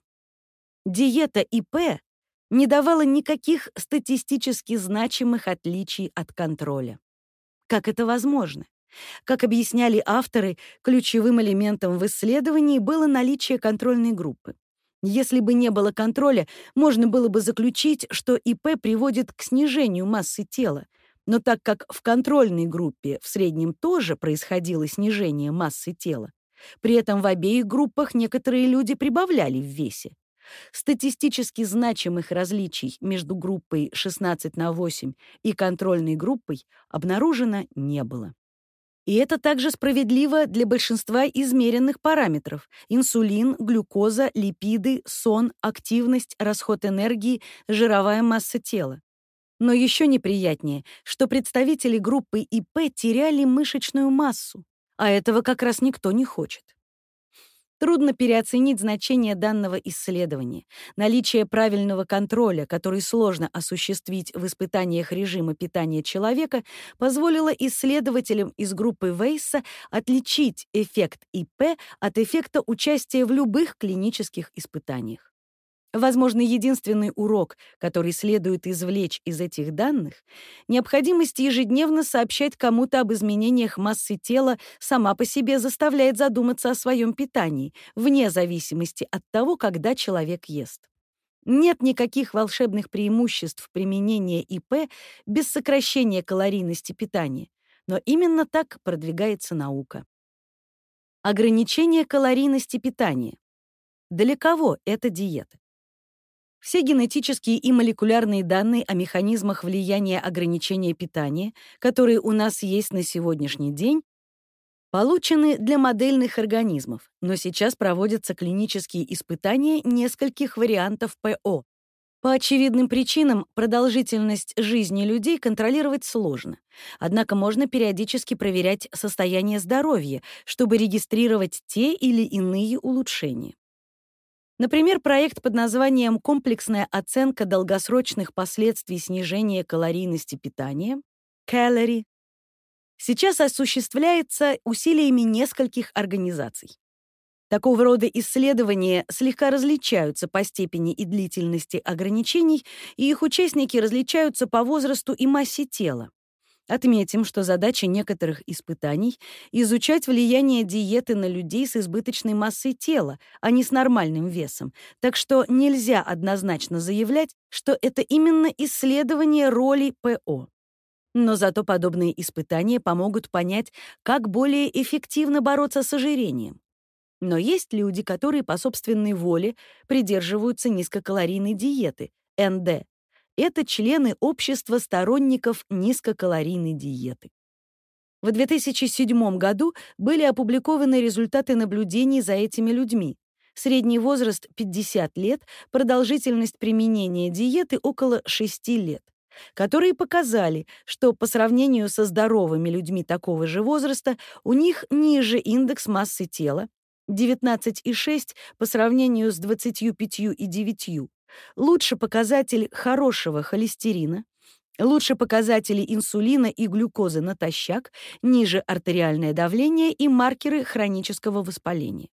Диета ИП не давала никаких статистически значимых отличий от контроля. Как это возможно? Как объясняли авторы, ключевым элементом в исследовании было наличие контрольной группы. Если бы не было контроля, можно было бы заключить, что ИП приводит к снижению массы тела. Но так как в контрольной группе в среднем тоже происходило снижение массы тела, при этом в обеих группах некоторые люди прибавляли в весе. Статистически значимых различий между группой шестнадцать на восемь и контрольной группой обнаружено не было. И это также справедливо для большинства измеренных параметров: инсулин, глюкоза, липиды, сон, активность, расход энергии, жировая масса тела. Но еще неприятнее, что представители группы ИП теряли мышечную массу, а этого как раз никто не хочет. Трудно переоценить значение данного исследования. Наличие правильного контроля, который сложно осуществить в испытаниях режима питания человека, позволило исследователям из группы Вейса отличить эффект ИП от эффекта участия в любых клинических испытаниях. Возможно, единственный урок, который следует извлечь из этих данных, необходимость ежедневно сообщать кому-то об изменениях массы тела сама по себе заставляет задуматься о своем питании, вне зависимости от того, когда человек ест. Нет никаких волшебных преимуществ применения ИП без сокращения калорийности питания, но именно так продвигается наука. Ограничение калорийности питания. Для кого эта диета? Все генетические и молекулярные данные о механизмах влияния ограничения питания, которые у нас есть на сегодняшний день, получены для модельных организмов, но сейчас проводятся клинические испытания нескольких вариантов ПО. По очевидным причинам продолжительность жизни людей контролировать сложно, однако можно периодически проверять состояние здоровья, чтобы регистрировать те или иные улучшения. Например, проект под названием «Комплексная оценка долгосрочных последствий снижения калорийности питания» (Calorie) сейчас осуществляется усилиями нескольких организаций. Такого рода исследования слегка различаются по степени и длительности ограничений, и их участники различаются по возрасту и массе тела. Отметим, что задача некоторых испытаний — изучать влияние диеты на людей с избыточной массой тела, а не с нормальным весом, так что нельзя однозначно заявлять, что это именно исследование роли ПО. Но зато подобные испытания помогут понять, как более эффективно бороться с ожирением. Но есть люди, которые по собственной воле придерживаются низкокалорийной диеты, эн дэ. Это члены общества сторонников низкокалорийной диеты. В две тысячи седьмом году были опубликованы результаты наблюдений за этими людьми. Средний возраст — пятьдесят лет, продолжительность применения диеты — около шести лет, которые показали, что по сравнению со здоровыми людьми такого же возраста у них ниже индекс массы тела — девятнадцать и шесть по сравнению с двадцатью пятью и девятью. Лучше показатель хорошего холестерина, лучше показатели инсулина и глюкозы натощак, ниже артериальное давление и маркеры хронического воспаления.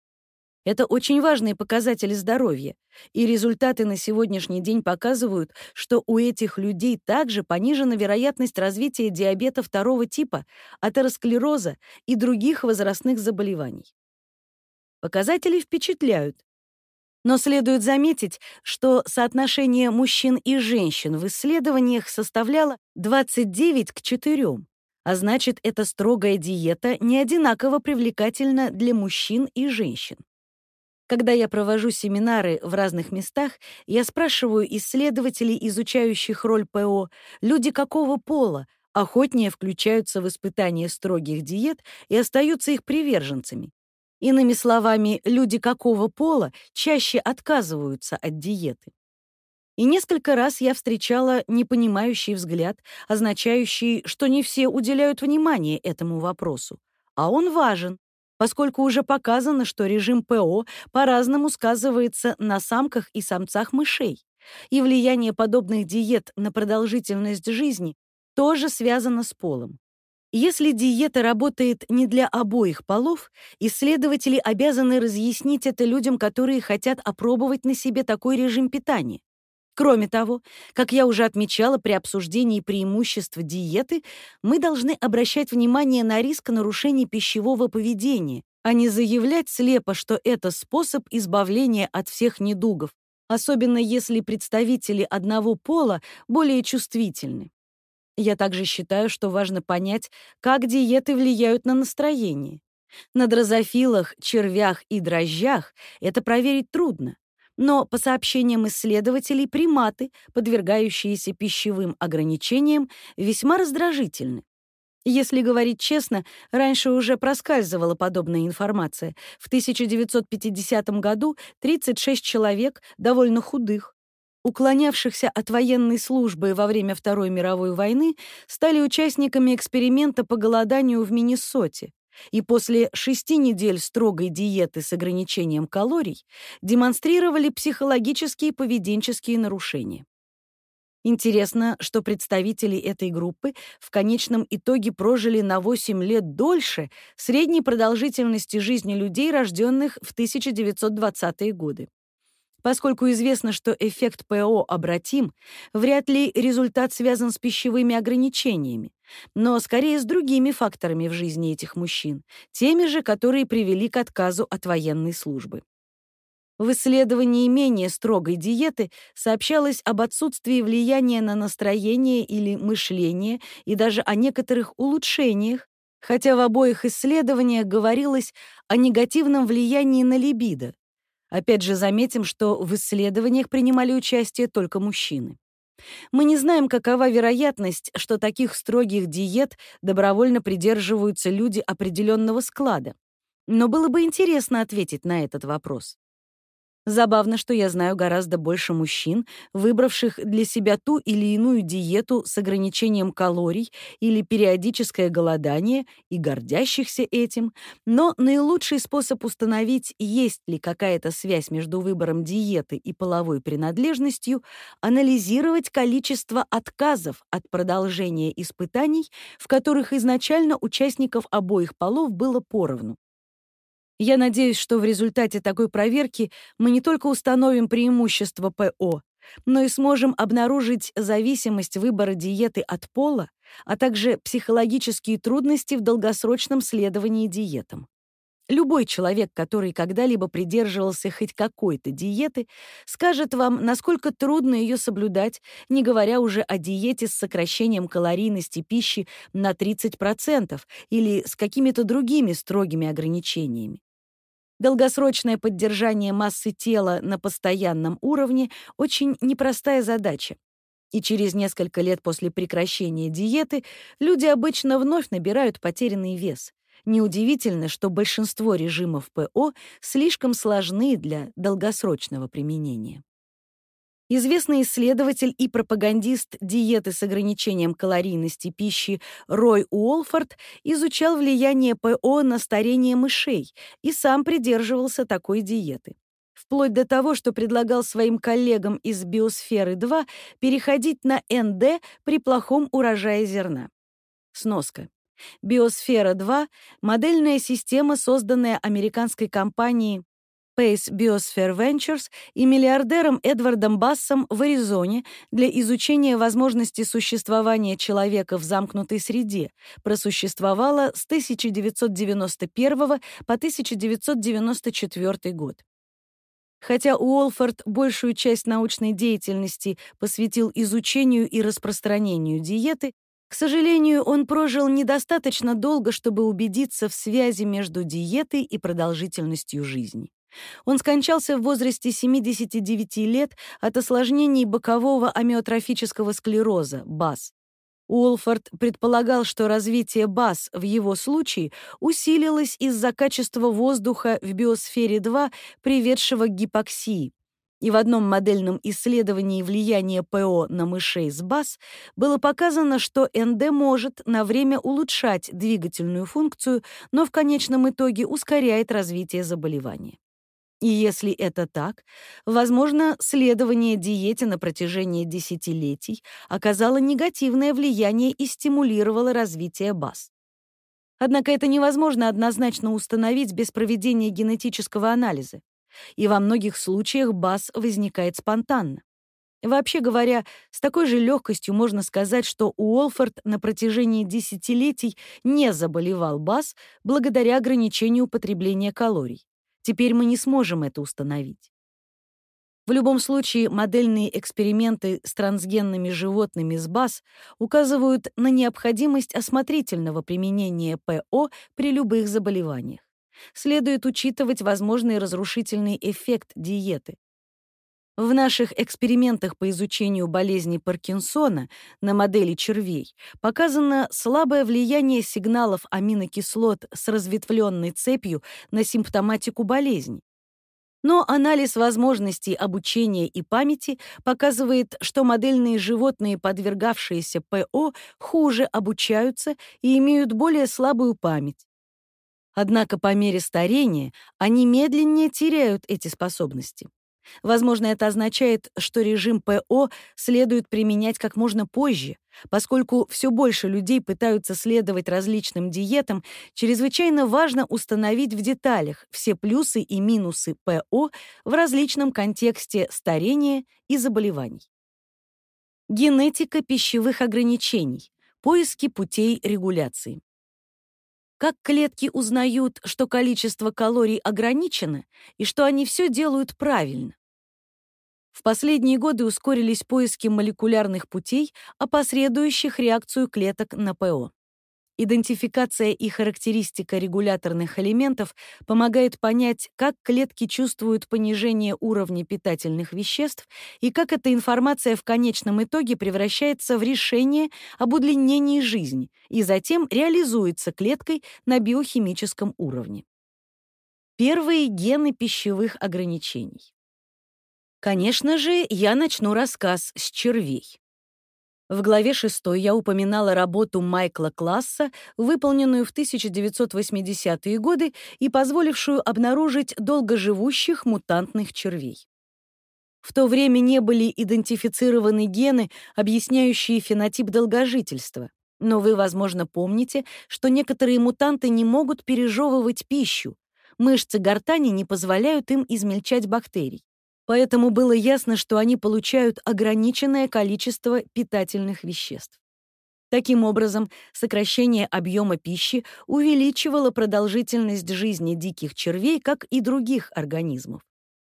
Это очень важные показатели здоровья, и результаты на сегодняшний день показывают, что у этих людей также понижена вероятность развития диабета второго типа, атеросклероза и других возрастных заболеваний. Показатели впечатляют. Но следует заметить, что соотношение мужчин и женщин в исследованиях составляло двадцать девять к четырем, а значит, эта строгая диета не одинаково привлекательна для мужчин и женщин. Когда я провожу семинары в разных местах, я спрашиваю исследователей, изучающих роль ПО, люди какого пола охотнее включаются в испытания строгих диет и остаются их приверженцами. Иными словами, люди какого пола чаще отказываются от диеты. И несколько раз я встречала непонимающий взгляд, означающий, что не все уделяют внимание этому вопросу. А он важен, поскольку уже показано, что режим ПО по-разному сказывается на самках и самцах мышей, И влияние подобных диет на продолжительность жизни тоже связано с полом. Если диета работает не для обоих полов, исследователи обязаны разъяснить это людям, которые хотят опробовать на себе такой режим питания. Кроме того, как я уже отмечала при обсуждении преимуществ диеты, мы должны обращать внимание на риск нарушений пищевого поведения, а не заявлять слепо, что это способ избавления от всех недугов, особенно если представители одного пола более чувствительны. Я также считаю, что важно понять, как диеты влияют на настроение. На дрозофилах, червях и дрожжах это проверить трудно. Но, по сообщениям исследователей, приматы, подвергающиеся пищевым ограничениям, весьма раздражительны. Если говорить честно, раньше уже проскальзывала подобная информация. В тысяча девятьсот пятидесятом году тридцать шесть человек, довольно худых, уклонявшихся от военной службы во время Второй мировой войны, стали участниками эксперимента по голоданию в Миннесоте, и после шести недель строгой диеты с ограничением калорий демонстрировали психологические и поведенческие нарушения. Интересно, что представители этой группы в конечном итоге прожили на восемь лет дольше средней продолжительности жизни людей, рожденных в тысяча девятьсот двадцатые годы. Поскольку известно, что эффект ПО обратим, вряд ли результат связан с пищевыми ограничениями, но скорее с другими факторами в жизни этих мужчин, теми же, которые привели к отказу от военной службы. В исследовании менее строгой диеты сообщалось об отсутствии влияния на настроение или мышление и даже о некоторых улучшениях, хотя в обоих исследованиях говорилось о негативном влиянии на либидо. Опять же, заметим, что в исследованиях принимали участие только мужчины. Мы не знаем, какова вероятность, что таких строгих диет добровольно придерживаются люди определенного склада. Но было бы интересно ответить на этот вопрос. Забавно, что я знаю гораздо больше мужчин, выбравших для себя ту или иную диету с ограничением калорий или периодическое голодание и гордящихся этим, но наилучший способ установить, есть ли какая-то связь между выбором диеты и половой принадлежностью, анализировать количество отказов от продолжения испытаний, в которых изначально участников обоих полов было поровну. Я надеюсь, что в результате такой проверки мы не только установим преимущество ПО, но и сможем обнаружить зависимость выбора диеты от пола, а также психологические трудности в долгосрочном следовании диетам. Любой человек, который когда-либо придерживался хоть какой-то диеты, скажет вам, насколько трудно ее соблюдать, не говоря уже о диете с сокращением калорийности пищи на тридцать процентов или с какими-то другими строгими ограничениями. Долгосрочное поддержание массы тела на постоянном уровне — очень непростая задача. И через несколько лет после прекращения диеты люди обычно вновь набирают потерянный вес. Неудивительно, что большинство режимов ПО слишком сложны для долгосрочного применения. Известный исследователь и пропагандист диеты с ограничением калорийности пищи Рой Уолфорд изучал влияние ПО на старение мышей и сам придерживался такой диеты. Вплоть до того, что предлагал своим коллегам из Биосферы два переходить на эн дэ при плохом урожае зерна. Сноска. Биосфера два — модельная система, созданная американской компанией Pace Biosphere Ventures и миллиардером Эдвардом Бассом в Аризоне для изучения возможности существования человека в замкнутой среде, просуществовала с тысяча девятьсот девяносто первого по тысяча девятьсот девяносто четвёртый год. Хотя Уолфорд большую часть научной деятельности посвятил изучению и распространению диеты, к сожалению, он прожил недостаточно долго, чтобы убедиться в связи между диетой и продолжительностью жизни. Он скончался в возрасте семидесяти девяти лет от осложнений бокового амиотрофического склероза, БАС. Уолфорд предполагал, что развитие БАС в его случае усилилось из-за качества воздуха в Биосфере два, приведшего к гипоксии. И в одном модельном исследовании влияния ПО на мышей с БАС было показано, что эн дэ может на время улучшать двигательную функцию, но в конечном итоге ускоряет развитие заболевания. И если это так, возможно, следование диете на протяжении десятилетий оказало негативное влияние и стимулировало развитие баз. Однако это невозможно однозначно установить без проведения генетического анализа, и во многих случаях баз возникает спонтанно. Вообще говоря, с такой же легкостью можно сказать, что Уолфорд на протяжении десятилетий не заболевал баз благодаря ограничению потребления калорий. Теперь мы не сможем это установить. В любом случае, модельные эксперименты с трансгенными животными с баз указывают на необходимость осмотрительного применения ПО при любых заболеваниях. Следует учитывать возможный разрушительный эффект диеты. В наших экспериментах по изучению болезни Паркинсона на модели червей показано слабое влияние сигналов аминокислот с разветвленной цепью на симптоматику болезни. Но анализ возможностей обучения и памяти показывает, что модельные животные, подвергавшиеся ПО, хуже обучаются и имеют более слабую память. Однако по мере старения они медленнее теряют эти способности. Возможно, это означает, что режим ПО следует применять как можно позже, поскольку все больше людей пытаются следовать различным диетам, чрезвычайно важно установить в деталях все плюсы и минусы ПО в различном контексте старения и заболеваний. Генетика пищевых ограничений. Поиски путей регуляции. Как клетки узнают, что количество калорий ограничено и что они все делают правильно? В последние годы ускорились поиски молекулярных путей, опосредующих реакцию клеток на ПО. Идентификация и характеристика регуляторных элементов помогает понять, как клетки чувствуют понижение уровня питательных веществ и как эта информация в конечном итоге превращается в решение об удлинении жизни и затем реализуется клеткой на биохимическом уровне. Первые гены пищевых ограничений. Конечно же, я начну рассказ с червей. В главе шестой я упоминала работу Майкла Класса, выполненную в тысяча девятьсот восьмидесятые годы и позволившую обнаружить долгоживущих мутантных червей. В то время не были идентифицированы гены, объясняющие фенотип долгожительства. Но вы, возможно, помните, что некоторые мутанты не могут пережевывать пищу. Мышцы гортани не позволяют им измельчать бактерий. Поэтому было ясно, что они получают ограниченное количество питательных веществ. Таким образом, сокращение объема пищи увеличивало продолжительность жизни диких червей, как и других организмов.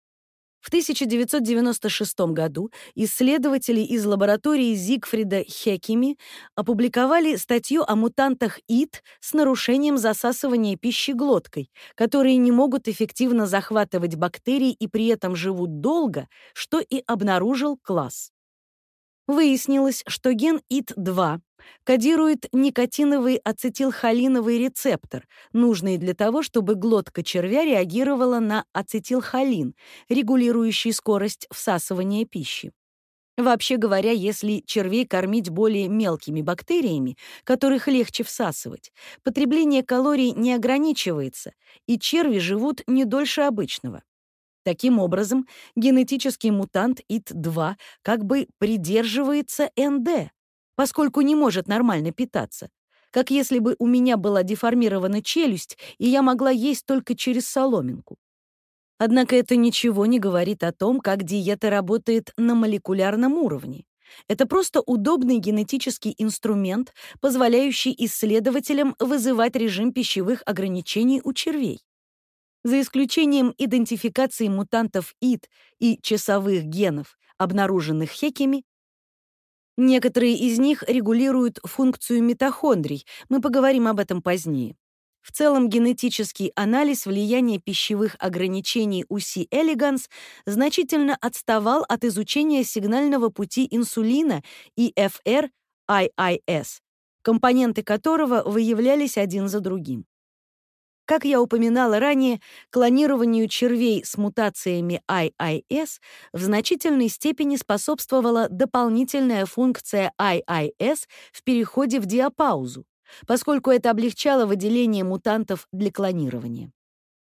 В тысяча девятьсот девяносто шестом году исследователи из лаборатории Зигфрида Хекеми опубликовали статью о мутантах ИТ с нарушением засасывания пищи глоткой, которые не могут эффективно захватывать бактерии и при этом живут долго, что и обнаружил Класс. Выяснилось, что ген И Т два кодирует никотиновый ацетилхолиновый рецептор, нужный для того, чтобы глотка червя реагировала на ацетилхолин, регулирующий скорость всасывания пищи. Вообще говоря, если червей кормить более мелкими бактериями, которых легче всасывать, потребление калорий не ограничивается, и черви живут не дольше обычного. Таким образом, генетический мутант И Т два как бы придерживается Н Д, поскольку не может нормально питаться, как если бы у меня была деформирована челюсть, и я могла есть только через соломинку. Однако это ничего не говорит о том, как диета работает на молекулярном уровне. Это просто удобный генетический инструмент, позволяющий исследователям вызывать режим пищевых ограничений у червей. За исключением идентификации мутантов И Т и часовых генов, обнаруженных Хекеми, некоторые из них регулируют функцию митохондрий, мы поговорим об этом позднее. В целом, генетический анализ влияния пищевых ограничений у Си элеганс значительно отставал от изучения сигнального пути инсулина и Эф Р I I S, компоненты которого выявлялись один за другим. Как я упоминала ранее, клонированию червей с мутациями I I S в значительной степени способствовала дополнительная функция I I S в переходе в диапаузу, поскольку это облегчало выделение мутантов для клонирования.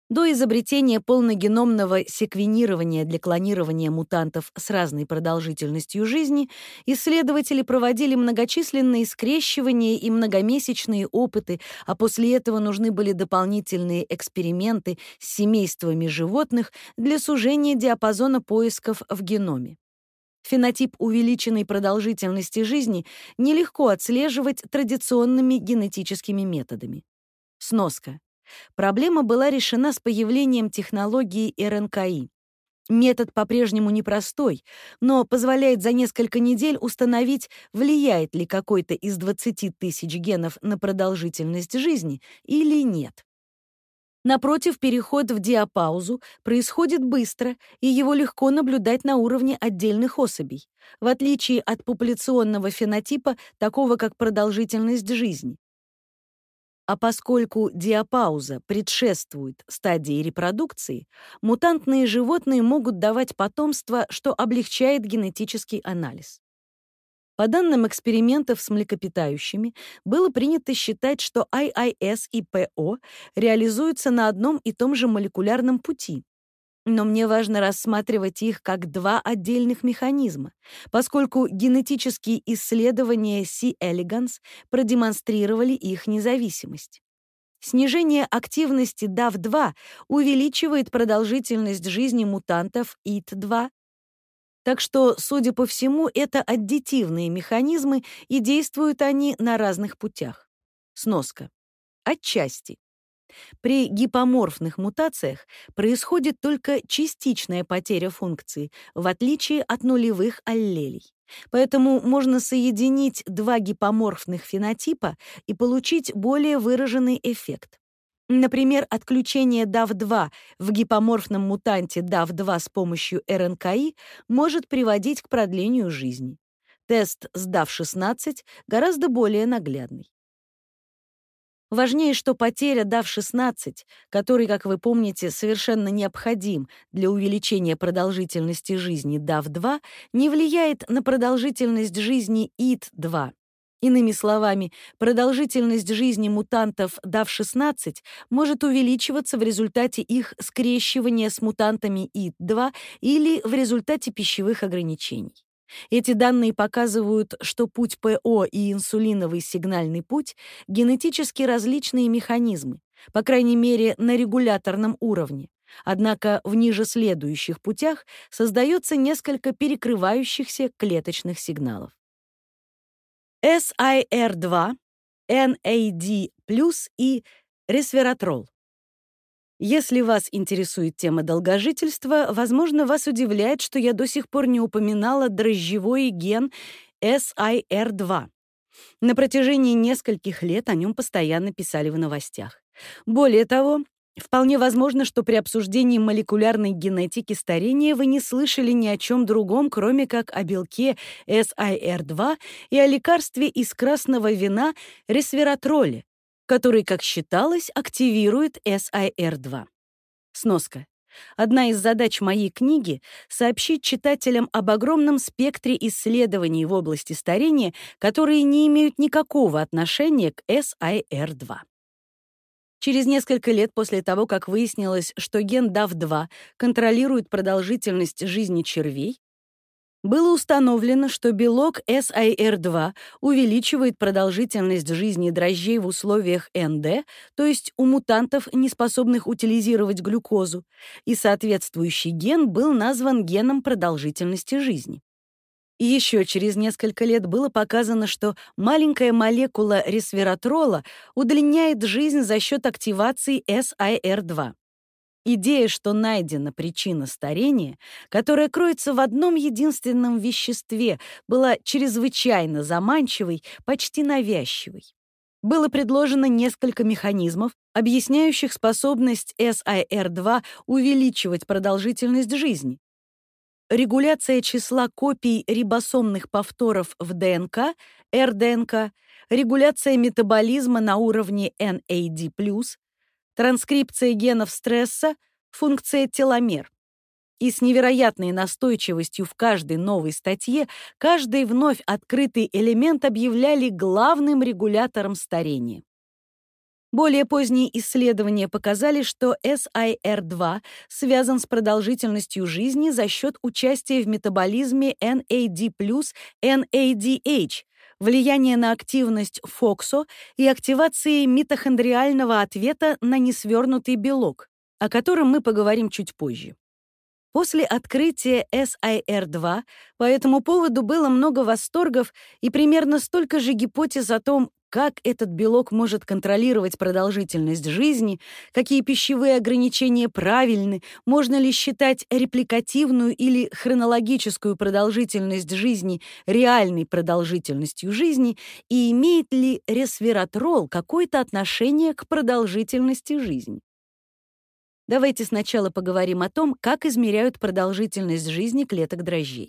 До изобретения полногеномного секвенирования для клонирования мутантов с разной продолжительностью жизни исследователи проводили многочисленные скрещивания и многомесячные опыты, а после этого нужны были дополнительные эксперименты с семействами животных для сужения диапазона поисков в геноме. Фенотип увеличенной продолжительности жизни нелегко отслеживать традиционными генетическими методами. Сноска. Проблема была решена с появлением технологии эр эн ка и. Метод по-прежнему непростой, но позволяет за несколько недель установить, влияет ли какой-то из двадцати тысяч генов на продолжительность жизни или нет. Напротив, переход в диапаузу происходит быстро, и его легко наблюдать на уровне отдельных особей, в отличие от популяционного фенотипа, такого как продолжительность жизни. А поскольку диапауза предшествует стадии репродукции, мутантные животные могут давать потомство, что облегчает генетический анализ. По данным экспериментов с млекопитающими, было принято считать, что ай ай эс и пэ о реализуются на одном и том же молекулярном пути. Но мне важно рассматривать их как два отдельных механизма, поскольку генетические исследования си элеганс продемонстрировали их независимость. Снижение активности дав два увеличивает продолжительность жизни мутантов ай ти два, так что, судя по всему, это аддитивные механизмы, и действуют они на разных путях. Сноска. Отчасти. При гипоморфных мутациях происходит только частичная потеря функции, в отличие от нулевых аллелей. Поэтому можно соединить два гипоморфных фенотипа и получить более выраженный эффект. Например, отключение дав два в гипоморфном мутанте дав два с помощью эр эн ка и может приводить к продлению жизни. Тест с дав шестнадцать гораздо более наглядный. Важнее, что потеря дав шестнадцать, который, как вы помните, совершенно необходим для увеличения продолжительности жизни дав два, не влияет на продолжительность жизни ай ти два. Иными словами, продолжительность жизни мутантов дав шестнадцать может увеличиваться в результате их скрещивания с мутантами ай ти два или в результате пищевых ограничений. Эти данные показывают, что путь пэ о и инсулиновый сигнальный путь — генетически различные механизмы, по крайней мере, на регуляторном уровне. Однако в ниже следующих путях создается несколько перекрывающихся клеточных сигналов. эс ай эр два, эн эй ди плюс и ресвератрол. Если вас интересует тема долгожительства, возможно, вас удивляет, что я до сих пор не упоминала дрожжевой ген эс ай эр два. На протяжении нескольких лет о нем постоянно писали в новостях. Более того, вполне возможно, что при обсуждении молекулярной генетики старения вы не слышали ни о чем другом, кроме как о белке эс ай эр два и о лекарстве из красного вина ресвератроле, который, как считалось, активирует эс ай эр два. Сноска. Одна из задач моей книги — сообщить читателям об огромном спектре исследований в области старения, которые не имеют никакого отношения к эс ай эр два. Через несколько лет после того, как выяснилось, что ген дав два контролирует продолжительность жизни червей, было установлено, что белок эс ай эр два увеличивает продолжительность жизни дрожжей в условиях эн дэ, то есть у мутантов, не способных утилизировать глюкозу, и соответствующий ген был назван геном продолжительности жизни. И еще через несколько лет было показано, что маленькая молекула ресвератрола удлиняет жизнь за счет активации эс ай эр два. Идея, что найдена причина старения, которая кроется в одном единственном веществе, была чрезвычайно заманчивой, почти навязчивой. Было предложено несколько механизмов, объясняющих способность эс ай эр два увеличивать продолжительность жизни. Регуляция числа копий рибосомных повторов в дэ эн ка, эр дэ эн ка, регуляция метаболизма на уровне эн эй ди плюс, транскрипция генов стресса, функция теломер. И с невероятной настойчивостью в каждой новой статье каждый вновь открытый элемент объявляли главным регулятором старения. Более поздние исследования показали, что эс ай эр два связан с продолжительностью жизни за счет участия в метаболизме эн эй ди плюс эн эй ди эйч, влияния на активность фоксо и активации митохондриального ответа на несвернутый белок, о котором мы поговорим чуть позже. После открытия эс ай эр два по этому поводу было много восторгов и примерно столько же гипотез о том, как этот белок может контролировать продолжительность жизни, какие пищевые ограничения правильны, можно ли считать репликативную или хронологическую продолжительность жизни реальной продолжительностью жизни и имеет ли ресвератрол какое-то отношение к продолжительности жизни. Давайте сначала поговорим о том, как измеряют продолжительность жизни клеток дрожжей.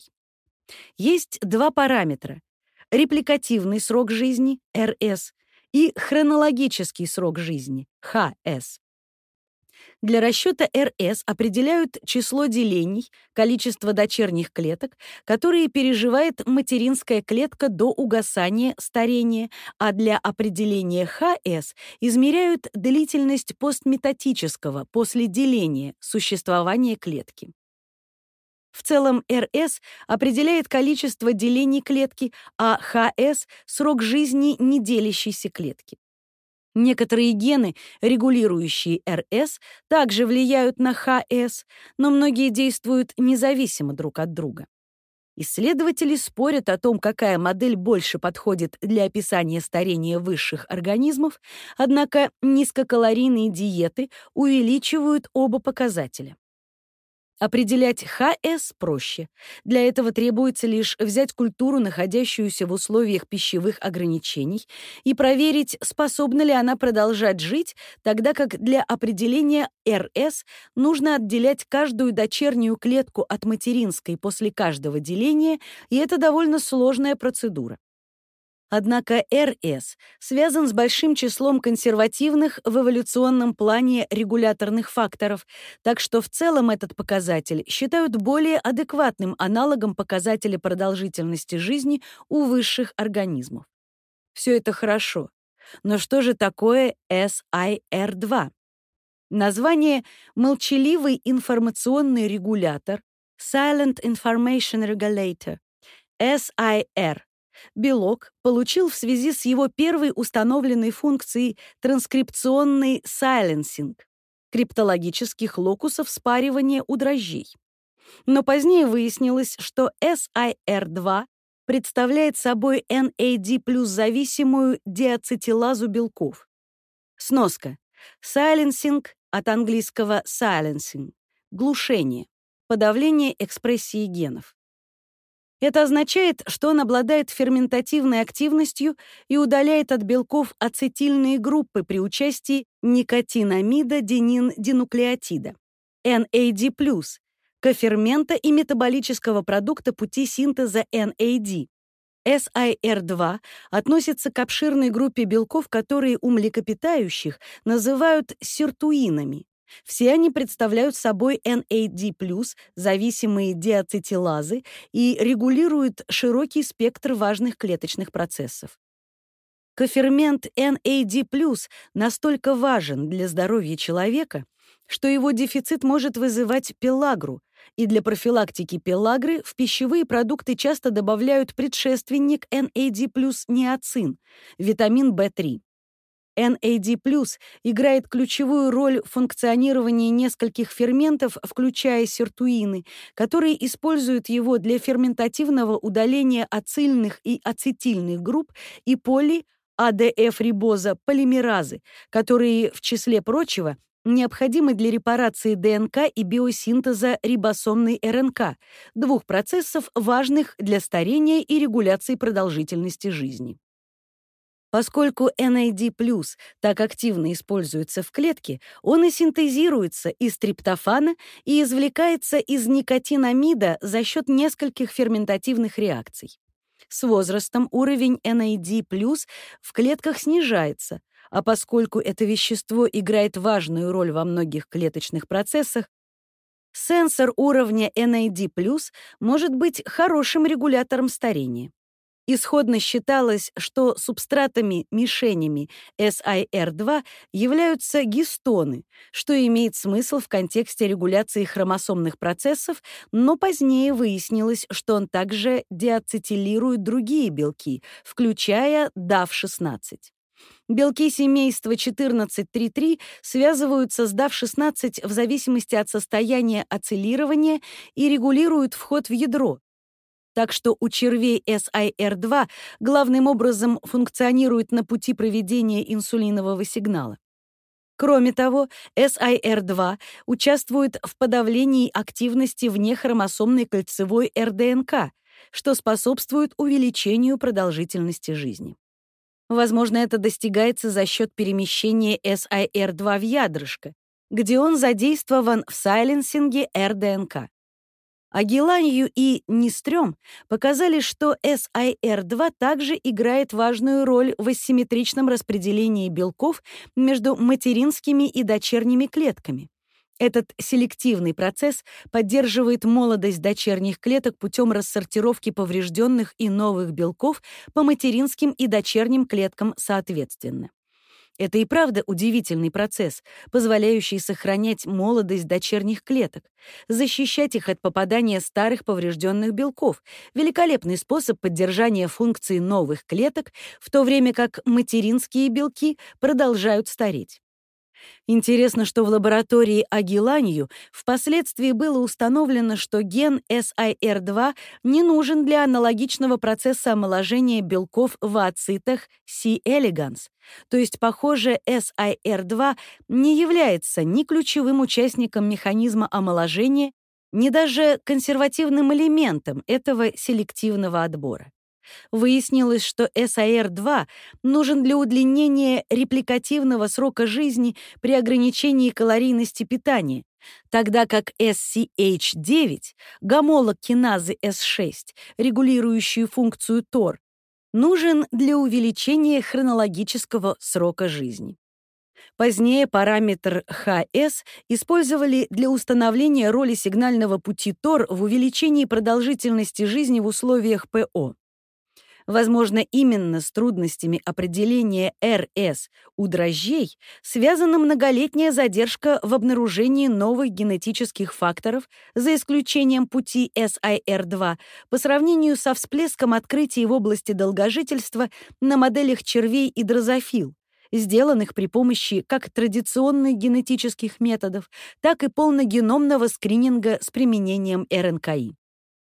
Есть два параметра: репликативный срок жизни, эр эс, и хронологический срок жизни, ха эс. Для расчета эр эс определяют число делений, количество дочерних клеток, которые переживает материнская клетка до угасания, старения, а для определения ха эс измеряют длительность постметатического, после деления, существования клетки. В целом эр эс определяет количество делений клетки, а ха эс — срок жизни неделящейся клетки. Некоторые гены, регулирующие эр эс, также влияют на ха эс, но многие действуют независимо друг от друга. Исследователи спорят о том, какая модель больше подходит для описания старения высших организмов, однако низкокалорийные диеты увеличивают оба показателя. Определять ха эс проще. Для этого требуется лишь взять культуру, находящуюся в условиях пищевых ограничений, и проверить, способна ли она продолжать жить, тогда как для определения эр эс нужно отделять каждую дочернюю клетку от материнской после каждого деления, и это довольно сложная процедура. Однако эр эс связан с большим числом консервативных в эволюционном плане регуляторных факторов, так что в целом этот показатель считают более адекватным аналогом показателя продолжительности жизни у высших организмов. Все это хорошо, но что же такое эс ай эр два? Название «молчаливый информационный регулятор» Silent Information Regulator, эс ай эр, белок получил в связи с его первой установленной функцией транскрипционный сайленсинг криптологических локусов спаривания у дрожжей. Но позднее выяснилось, что эс ай эр два представляет собой эн эй ди плюс зависимую диацетилазу белков. Сноска. Сайленсинг от английского silencing — глушение, подавление экспрессии генов. Это означает, что он обладает ферментативной активностью и удаляет от белков ацетильные группы при участии никотинамида денин-динуклеотида, эн эй ди плюс, кофермента и метаболического продукта пути синтеза эн эй ди. эс ай эр два относится к обширной группе белков, которые у млекопитающих называют сиртуинами. Все они представляют собой эн эй ди плюс, зависимые диацетилазы, и регулируют широкий спектр важных клеточных процессов. Кофермент эн эй ди плюс настолько важен для здоровья человека, что его дефицит может вызывать пелагру, и для профилактики пелагры в пищевые продукты часто добавляют предшественник эн эй ди плюс ниацин, витамин бэ три. эн эй ди плюс играет ключевую роль в функционировании нескольких ферментов, включая сиртуины, которые используют его для ферментативного удаления ацильных и ацетильных групп и поли-а дэ эф-рибоза полимеразы, которые, в числе прочего, необходимы для репарации дэ эн ка и биосинтеза рибосомной эр эн ка, двух процессов, важных для старения и регуляции продолжительности жизни. Поскольку эн эй ди плюс так активно используется в клетке, он и синтезируется из триптофана и извлекается из никотинамида за счет нескольких ферментативных реакций. С возрастом уровень эн эй ди плюс в клетках снижается, а поскольку это вещество играет важную роль во многих клеточных процессах, сенсор уровня эн эй ди плюс может быть хорошим регулятором старения. Исходно считалось, что субстратами-мишенями эс ай эр два являются гистоны, что имеет смысл в контексте регуляции хромосомных процессов, но позднее выяснилось, что он также деацетилирует другие белки, включая дав шестнадцать. Белки семейства четырнадцать три три связываются с дав шестнадцать в зависимости от состояния ацилирования и регулируют вход в ядро. Так что у червей эс ай эр два главным образом функционирует на пути проведения инсулинового сигнала. Кроме того, эс ай эр два участвует в подавлении активности внехромосомной кольцевой эр дэ эн ка, что способствует увеличению продолжительности жизни. Возможно, это достигается за счет перемещения эс ай эр два в ядрышко, где он задействован в сайленсинге эр дэ эн ка. Агиланью и Нистрём показали, что эс ай эр два также играет важную роль в асимметричном распределении белков между материнскими и дочерними клетками. Этот селективный процесс поддерживает молодость дочерних клеток путем рассортировки поврежденных и новых белков по материнским и дочерним клеткам соответственно. Это и правда удивительный процесс, позволяющий сохранять молодость дочерних клеток, защищать их от попадания старых поврежденных белков, великолепный способ поддержания функции новых клеток, в то время как материнские белки продолжают стареть. Интересно, что в лаборатории Агиланью впоследствии было установлено, что ген эс ай эр два не нужен для аналогичного процесса омоложения белков в ооцитах C. elegans. То есть, похоже, эс ай эр два не является ни ключевым участником механизма омоложения, ни даже консервативным элементом этого селективного отбора. Выяснилось, что эс ай эр два нужен для удлинения репликативного срока жизни при ограничении калорийности питания, тогда как эс си эйч девять, гомолог киназы эс шесть, регулирующую функцию тор, нужен для увеличения хронологического срока жизни. Позднее параметр эйч эс использовали для установления роли сигнального пути тор в увеличении продолжительности жизни в условиях пэ о. Возможно, именно с трудностями определения эр эс у дрожжей связана многолетняя задержка в обнаружении новых генетических факторов, за исключением пути эс ай эр два, по сравнению со всплеском открытий в области долгожительства на моделях червей и дрозофил, сделанных при помощи как традиционных генетических методов, так и полногеномного скрининга с применением эр эн ка и.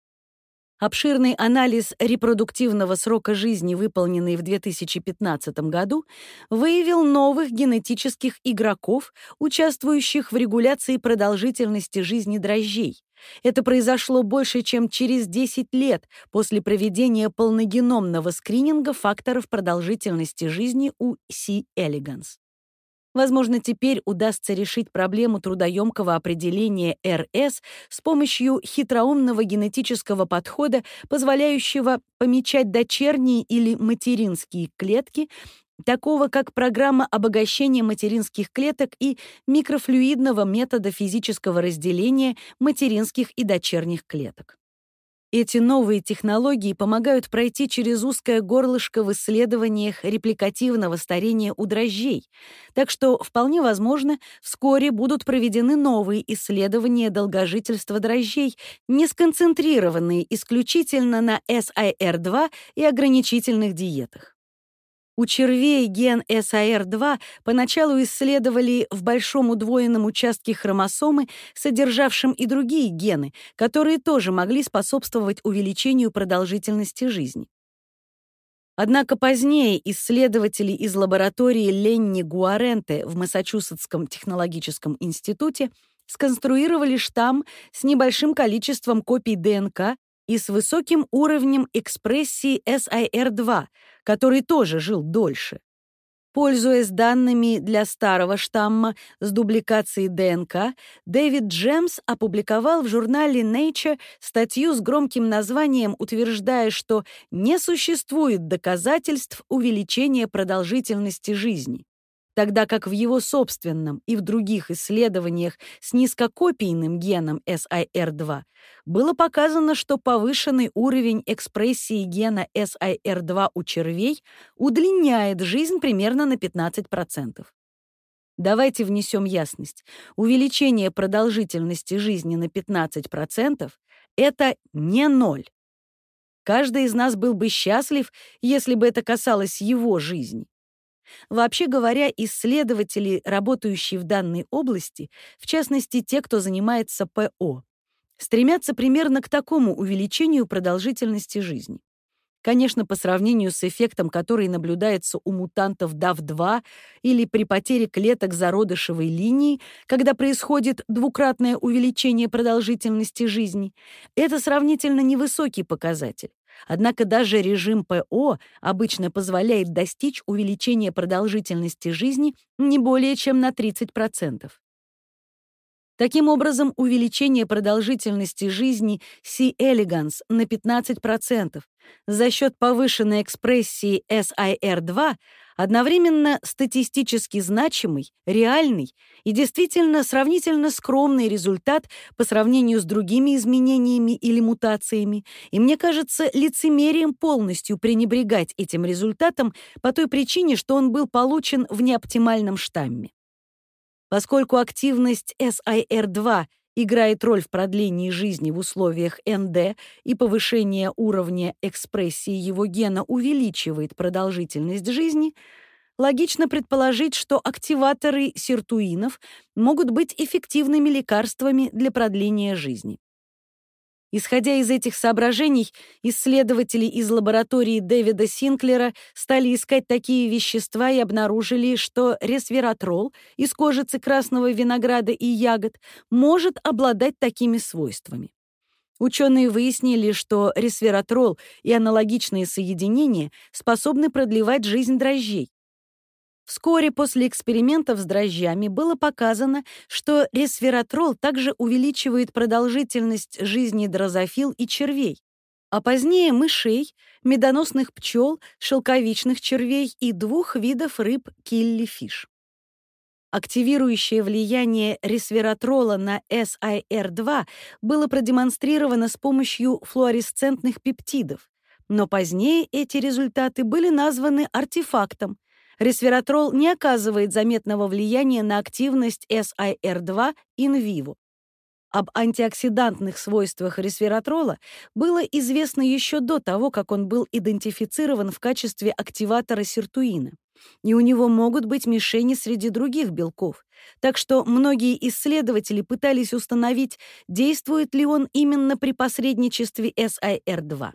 Обширный анализ репродуктивного срока жизни, выполненный в две тысячи пятнадцатом году, выявил новых генетических игроков, участвующих в регуляции продолжительности жизни дрожжей. Это произошло больше, чем через десять лет после проведения полногеномного скрининга факторов продолжительности жизни у C. elegans. Возможно, теперь удастся решить проблему трудоемкого определения эр эс с помощью хитроумного генетического подхода, позволяющего помечать дочерние или материнские клетки, такого как программа обогащения материнских клеток и микрофлюидного метода физического разделения материнских и дочерних клеток. Эти новые технологии помогают пройти через узкое горлышко в исследованиях репликативного старения у дрожжей, так что, вполне возможно, вскоре будут проведены новые исследования долгожительства дрожжей, не сконцентрированные исключительно на эс ай эр два и ограничительных диетах. У червей ген эс ай эр два поначалу исследовали в большом удвоенном участке хромосомы, содержавшем и другие гены, которые тоже могли способствовать увеличению продолжительности жизни. Однако позднее исследователи из лаборатории Ленни Гуаренте в Массачусетском технологическом институте сконструировали штамм с небольшим количеством копий дэ эн ка и с высоким уровнем экспрессии эс ай эр два, который тоже жил дольше. Пользуясь данными для старого штамма с дубликацией дэ эн ка, Дэвид Джемс опубликовал в журнале Nature статью с громким названием, утверждая, что не существует доказательств увеличения продолжительности жизни. тогда как в его собственном и в других исследованиях с низкокопийным геном эс ай эр два было показано, что повышенный уровень экспрессии гена эс ай эр два у червей удлиняет жизнь примерно на пятнадцать процентов. Давайте внесем ясность. Увеличение продолжительности жизни на пятнадцать процентов — это не ноль. Каждый из нас был бы счастлив, если бы это касалось его жизни. Вообще говоря, исследователи, работающие в данной области, в частности те, кто занимается пэ о, стремятся примерно к такому увеличению продолжительности жизни. Конечно, по сравнению с эффектом, который наблюдается у мутантов дав два или при потере клеток зародышевой линии, когда происходит двукратное увеличение продолжительности жизни, это сравнительно невысокий показатель. Однако даже режим пэ о обычно позволяет достичь увеличения продолжительности жизни не более чем на тридцать процентов. Таким образом, увеличение продолжительности жизни C. elegans на пятнадцать процентов за счет повышенной экспрессии эс ай эр два одновременно статистически значимый, реальный и действительно сравнительно скромный результат по сравнению с другими изменениями или мутациями, и мне кажется лицемерием полностью пренебрегать этим результатом по той причине, что он был получен в неоптимальном штамме. Поскольку активность эс ай эр два играет роль в продлении жизни в условиях эн дэ и повышение уровня экспрессии его гена увеличивает продолжительность жизни, логично предположить, что активаторы сиртуинов могут быть эффективными лекарствами для продления жизни. Исходя из этих соображений, исследователи из лаборатории Дэвида Синклера стали искать такие вещества и обнаружили, что ресвератрол из кожицы красного винограда и ягод может обладать такими свойствами. Ученые выяснили, что ресвератрол и аналогичные соединения способны продлевать жизнь дрожжей. Вскоре после экспериментов с дрожжами было показано, что ресвератрол также увеличивает продолжительность жизни дрозофил и червей, а позднее мышей, медоносных пчел, шелковичных червей и двух видов рыб киллифиш. Активирующее влияние ресвератрола на эс ай эр два было продемонстрировано с помощью флуоресцентных пептидов, но позднее эти результаты были названы артефактом. Ресвератрол не оказывает заметного влияния на активность эс ай эр два in vivo. Об антиоксидантных свойствах ресвератрола было известно еще до того, как он был идентифицирован в качестве активатора сиртуина. И у него могут быть мишени среди других белков. Так что многие исследователи пытались установить, действует ли он именно при посредничестве эс ай эр два.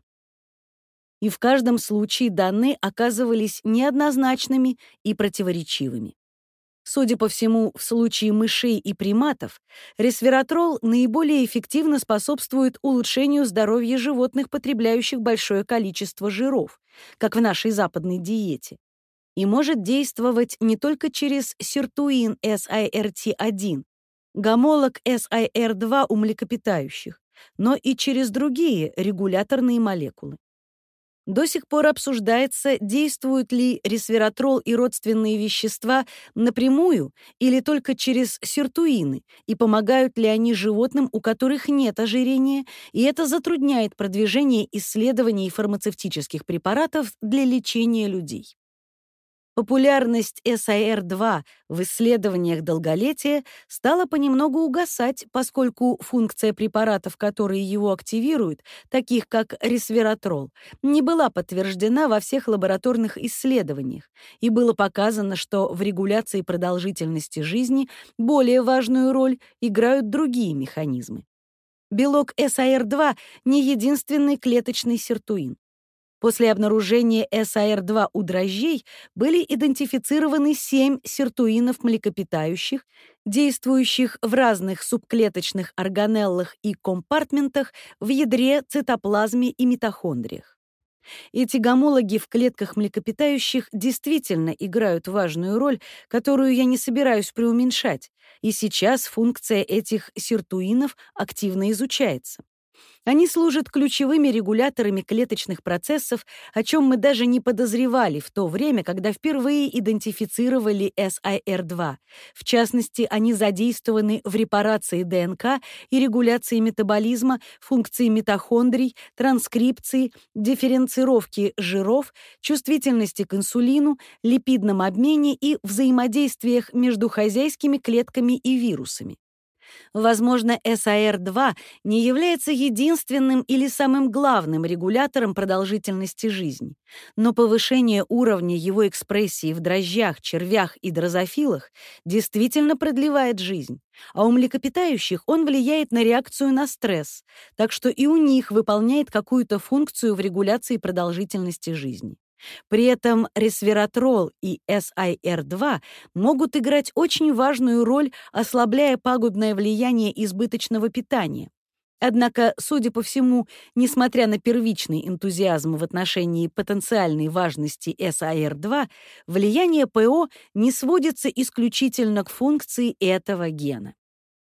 И в каждом случае данные оказывались неоднозначными и противоречивыми. Судя по всему, в случае мышей и приматов ресвератрол наиболее эффективно способствует улучшению здоровья животных, потребляющих большое количество жиров, как в нашей западной диете, и может действовать не только через сиртуин эс ай эр ти один, гомолог эс ай эр два у млекопитающих, но и через другие регуляторные молекулы. До сих пор обсуждается, действуют ли ресвератрол и родственные вещества напрямую или только через сиртуины, и помогают ли они животным, у которых нет ожирения, и это затрудняет продвижение исследований фармацевтических препаратов для лечения людей. Популярность эс ай эр два в исследованиях долголетия стала понемногу угасать, поскольку функция препаратов, которые его активируют, таких как ресвератрол, не была подтверждена во всех лабораторных исследованиях, и было показано, что в регуляции продолжительности жизни более важную роль играют другие механизмы. Белок эс ай эр два не единственный клеточный сиртуин. После обнаружения эс ай эр два у дрожжей были идентифицированы семь сиртуинов млекопитающих, действующих в разных субклеточных органеллах и компартментах в ядре, цитоплазме и митохондриях. Эти гомологи в клетках млекопитающих действительно играют важную роль, которую я не собираюсь преуменьшать, и сейчас функция этих сиртуинов активно изучается. Они служат ключевыми регуляторами клеточных процессов, о чем мы даже не подозревали в то время, когда впервые идентифицировали эс ай эр два. В частности, они задействованы в репарации ДНК и регуляции метаболизма, функции митохондрий, транскрипции, дифференцировки жиров, чувствительности к инсулину, липидном обмене и взаимодействиях между хозяйскими клетками и вирусами. Возможно, эс ай эр два не является единственным или самым главным регулятором продолжительности жизни, но повышение уровня его экспрессии в дрожжах, червях и дрозофилах действительно продлевает жизнь, а у млекопитающих он влияет на реакцию на стресс, так что и у них выполняет какую-то функцию в регуляции продолжительности жизни. При этом ресвератрол и эс ай эр два могут играть очень важную роль, ослабляя пагубное влияние избыточного питания. Однако, судя по всему, несмотря на первичный энтузиазм в отношении потенциальной важности эс ай эр два, влияние ПО не сводится исключительно к функции этого гена.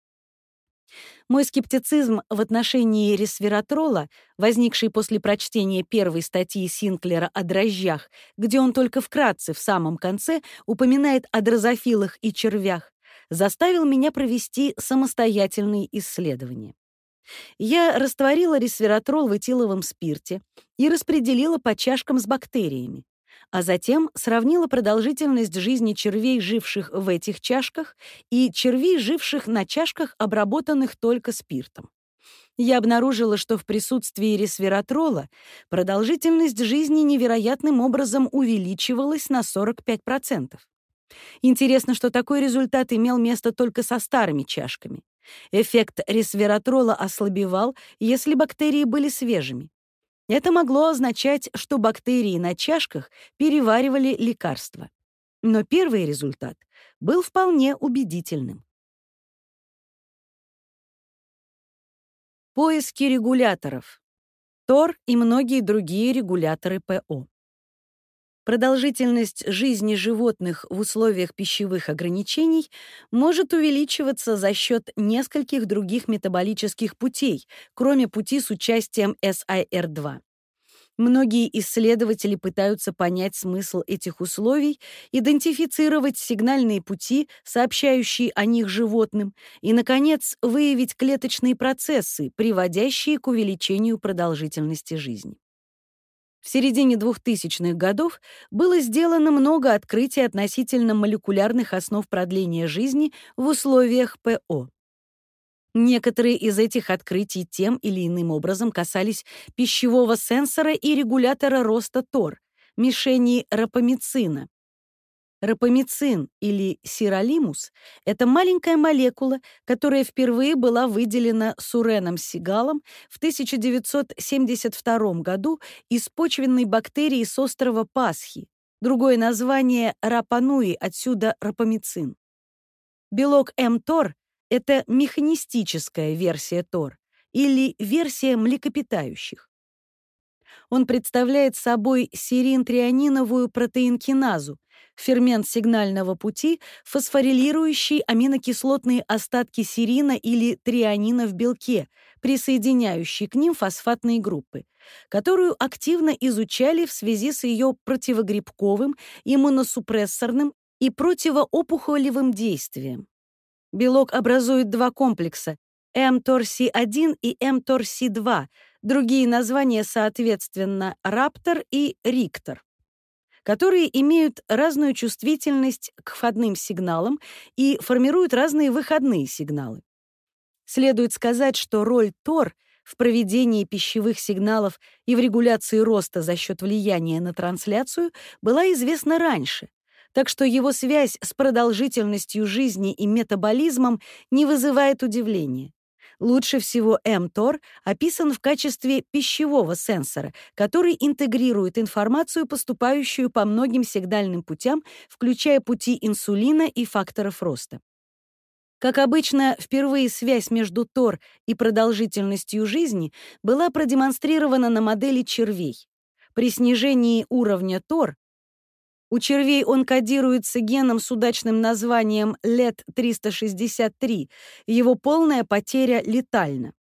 Мой скептицизм в отношении ресвератрола, возникший после прочтения первой статьи Синклера о дрожжах, где он только вкратце в самом конце упоминает о дрозофилах и червях, заставил меня провести самостоятельные исследования. Я растворила ресвератрол в этиловом спирте и распределила по чашкам с бактериями, а затем сравнила продолжительность жизни червей, живших в этих чашках, и червей, живших на чашках, обработанных только спиртом. Я обнаружила, что в присутствии ресвератрола продолжительность жизни невероятным образом увеличивалась на сорок пять процентов. Интересно, что такой результат имел место только со старыми чашками. Эффект ресвератрола ослабевал, если бактерии были свежими. Это могло означать, что бактерии на чашках переваривали лекарства. Но первый результат был вполне убедительным. Поиски регуляторов. ТОР и многие другие регуляторы ПО. Продолжительность жизни животных в условиях пищевых ограничений может увеличиваться за счет нескольких других метаболических путей, кроме пути с участием эс ай эр два. Многие исследователи пытаются понять смысл этих условий, идентифицировать сигнальные пути, сообщающие о них животным, и, наконец, выявить клеточные процессы, приводящие к увеличению продолжительности жизни. В середине двухтысячных годов было сделано много открытий относительно молекулярных основ продления жизни в условиях ПО. Некоторые из этих открытий тем или иным образом касались пищевого сенсора и регулятора роста ТОР, мишени рапамицина. Рапамицин или сиролимус — это маленькая молекула, которая впервые была выделена Суреном Сигалом в тысяча девятьсот семьдесят втором году из почвенной бактерии с острова Пасхи. Другое название — рапануи, отсюда рапамицин. Белок МТОР — это механистическая версия ТОР или версия млекопитающих. Он представляет собой серин-трианиновую протеинкиназу, фермент сигнального пути, фосфорилирующий аминокислотные остатки серина или трианина в белке, присоединяющий к ним фосфатные группы, которую активно изучали в связи с ее противогрибковым, иммуносупрессорным и противоопухолевым действием. Белок образует два комплекса — МТОР-Си один и МТОР-Си два, другие названия, соответственно, раптор и риктор, которые имеют разную чувствительность к входным сигналам и формируют разные выходные сигналы. Следует сказать, что роль ТОР в проведении пищевых сигналов и в регуляции роста за счет влияния на трансляцию была известна раньше, так что его связь с продолжительностью жизни и метаболизмом не вызывает удивления. Лучше всего МТОР описан в качестве пищевого сенсора, который интегрирует информацию, поступающую по многим сигнальным путям, включая пути инсулина и факторов роста. Как обычно, впервые связь между ТОР и продолжительностью жизни была продемонстрирована на модели червей. При снижении уровня ТОР у червей он кодируется геном с удачным названием лет триста шестьдесят три, его полная потеря летальна.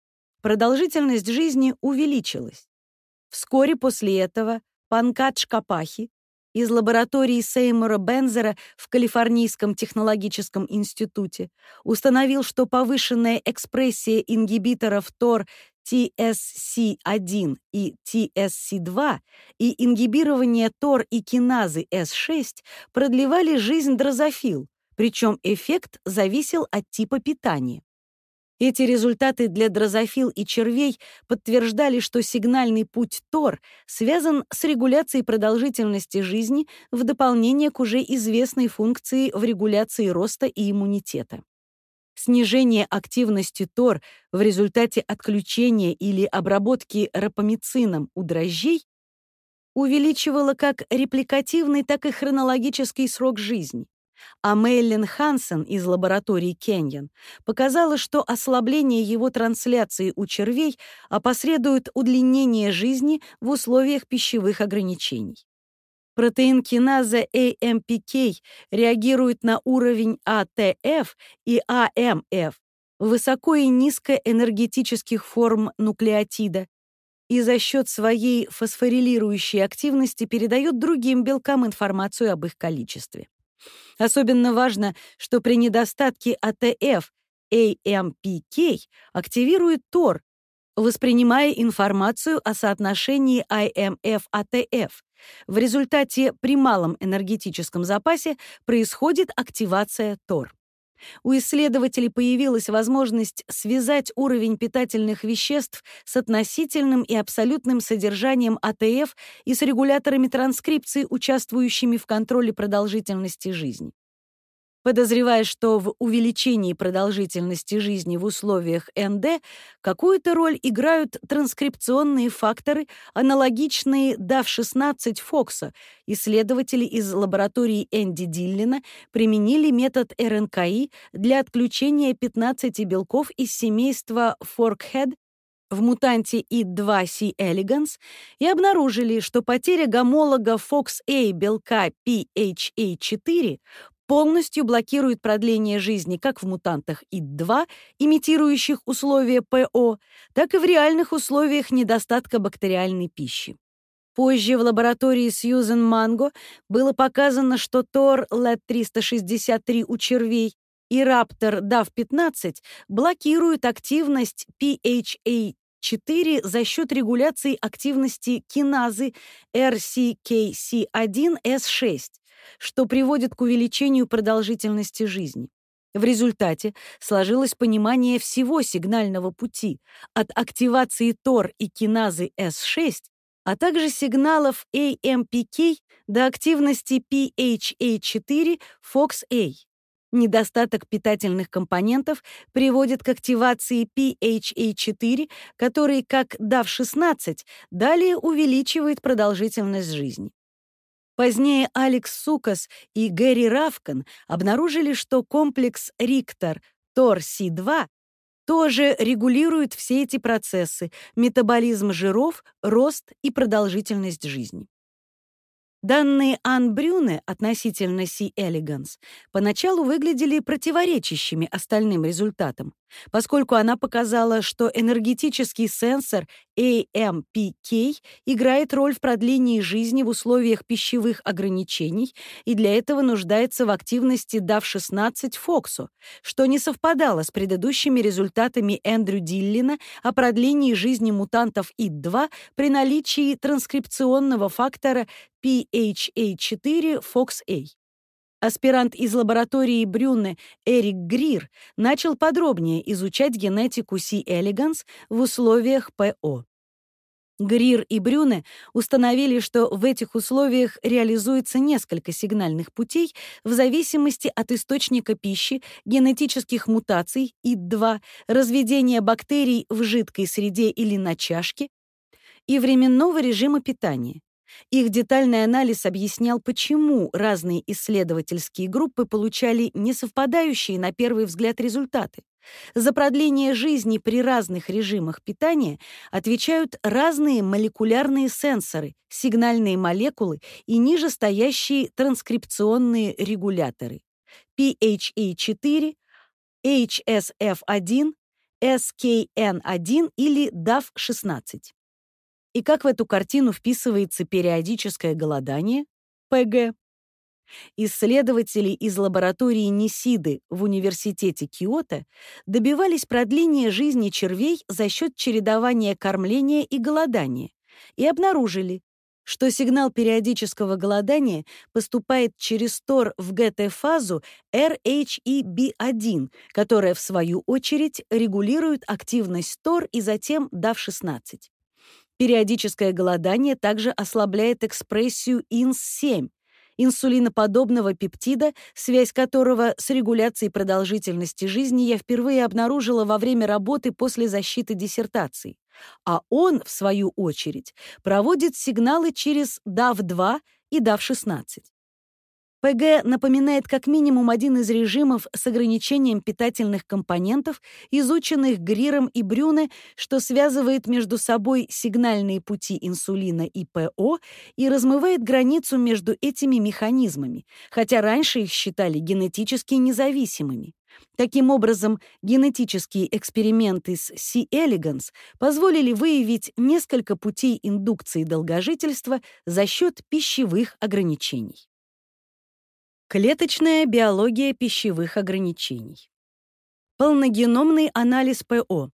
продолжительность жизни увеличилась. Вскоре после этого Панкадж Капахи из лаборатории Сеймура Бензера в Калифорнийском технологическом институте установил, что повышенная экспрессия ингибиторов Тор ти эс си один и ти эс си два и ингибирование Тор и киназы эс шесть продлевали жизнь дрозофил, причем эффект зависел от типа питания. Эти результаты для дрозофил и червей подтверждали, что сигнальный путь Тор связан с регуляцией продолжительности жизни в дополнение к уже известной функции в регуляции роста и иммунитета. Снижение активности Тор в результате отключения или обработки рапамицином у дрожжей увеличивало как репликативный, так и хронологический срок жизни. А Мэйлин Хансен из лаборатории Кеньян показала, что ослабление его трансляции у червей опосредует удлинение жизни в условиях пищевых ограничений. Протеин киназа эй эм пи кей реагирует на уровень а тэ эф и а эм эф, высоко- и низкоэнергетических форм нуклеотида, и за счет своей фосфорилирующей активности передает другим белкам информацию об их количестве. Особенно важно, что при недостатке а тэ эф эй эм пи кей активирует Тор, воспринимая информацию о соотношении ай эм эф-а тэ эф. В результате при малом энергетическом запасе происходит активация Тор. У исследователей появилась возможность связать уровень питательных веществ с относительным и абсолютным содержанием а тэ эф и с регуляторами транскрипции, участвующими в контроле продолжительности жизни. Подозревая, что в увеличении продолжительности жизни в условиях эн дэ какую-то роль играют транскрипционные факторы, аналогичные дав шестнадцать Фокса, исследователи из лаборатории Энди Диллина применили метод эр эн ка и для отключения пятнадцати белков из семейства Forkhead в мутанте и два си elegans и обнаружили, что потеря гомолога фокс-А белка пи эйч эй четыре полностью блокирует продление жизни как в мутантах и два, имитирующих условия пэ о, так и в реальных условиях недостатка бактериальной пищи. Позже в лаборатории Сьюзен Манго было показано, что Тор лэд триста шестьдесят три у червей и Раптор дав пятнадцать блокируют активность пи эйч эй четыре за счет регуляции активности киназы эр си кей си один эс шесть, что приводит к увеличению продолжительности жизни. В результате сложилось понимание всего сигнального пути от активации Тор и киназы эс шесть, а также сигналов эй эм пи кей до активности пи эйч эй четыре фокс-А. Недостаток питательных компонентов приводит к активации пи эйч эй четыре, который, как дав шестнадцать, далее увеличивает продолжительность жизни. Позднее Алекс Сукас и Гэри Равкан обнаружили, что комплекс Риктор Тор си два тоже регулирует все эти процессы: метаболизм жиров, рост и продолжительность жизни. Данные Ан Брюне относительно си elegans поначалу выглядели противоречащими остальным результатам, поскольку она показала, что энергетический сенсор эй эм пи кей играет роль в продлении жизни в условиях пищевых ограничений и для этого нуждается в активности дав шестнадцать Фоксу, что не совпадало с предыдущими результатами Эндрю Диллина о продлении жизни мутантов и два при наличии транскрипционного фактора пи эйч эй четыре фокс-А. Аспирант из лаборатории Брюне Эрик Грир начал подробнее изучать генетику си elegans в условиях пэ о. Грир и Брюне установили, что в этих условиях реализуется несколько сигнальных путей в зависимости от источника пищи, генетических мутаций и два, разведения бактерий в жидкой среде или на чашке и временного режима питания. Их детальный анализ объяснял, почему разные исследовательские группы получали несовпадающие на первый взгляд результаты. За продление жизни при разных режимах питания отвечают разные молекулярные сенсоры, сигнальные молекулы и нижестоящие транскрипционные регуляторы: пи эйч эй четыре, эйч эс эф один, эс кей эн один или дав шестнадцать. И как в эту картину вписывается периодическое голодание, пэ гэ? Исследователи из лаборатории Нисиды в университете Киото добивались продления жизни червей за счет чередования кормления и голодания и обнаружили, что сигнал периодического голодания поступает через тор в гэ тэ-фазу эр эйч и би один, которая, в свою очередь, регулирует активность тор и затем дав шестнадцать. Периодическое голодание также ослабляет экспрессию ай эн эс семь, инсулиноподобного пептида, связь которого с регуляцией продолжительности жизни я впервые обнаружила во время работы после защиты диссертации. А он, в свою очередь, проводит сигналы через дав два и дав шестнадцать. пэ гэ напоминает как минимум один из режимов с ограничением питательных компонентов, изученных Гриром и Брюне, что связывает между собой сигнальные пути инсулина и пэ о и размывает границу между этими механизмами, хотя раньше их считали генетически независимыми. Таким образом, генетические эксперименты с си. elegans позволили выявить несколько путей индукции долгожительства за счет пищевых ограничений. Клеточная биология пищевых ограничений. Полногеномный анализ пэ о.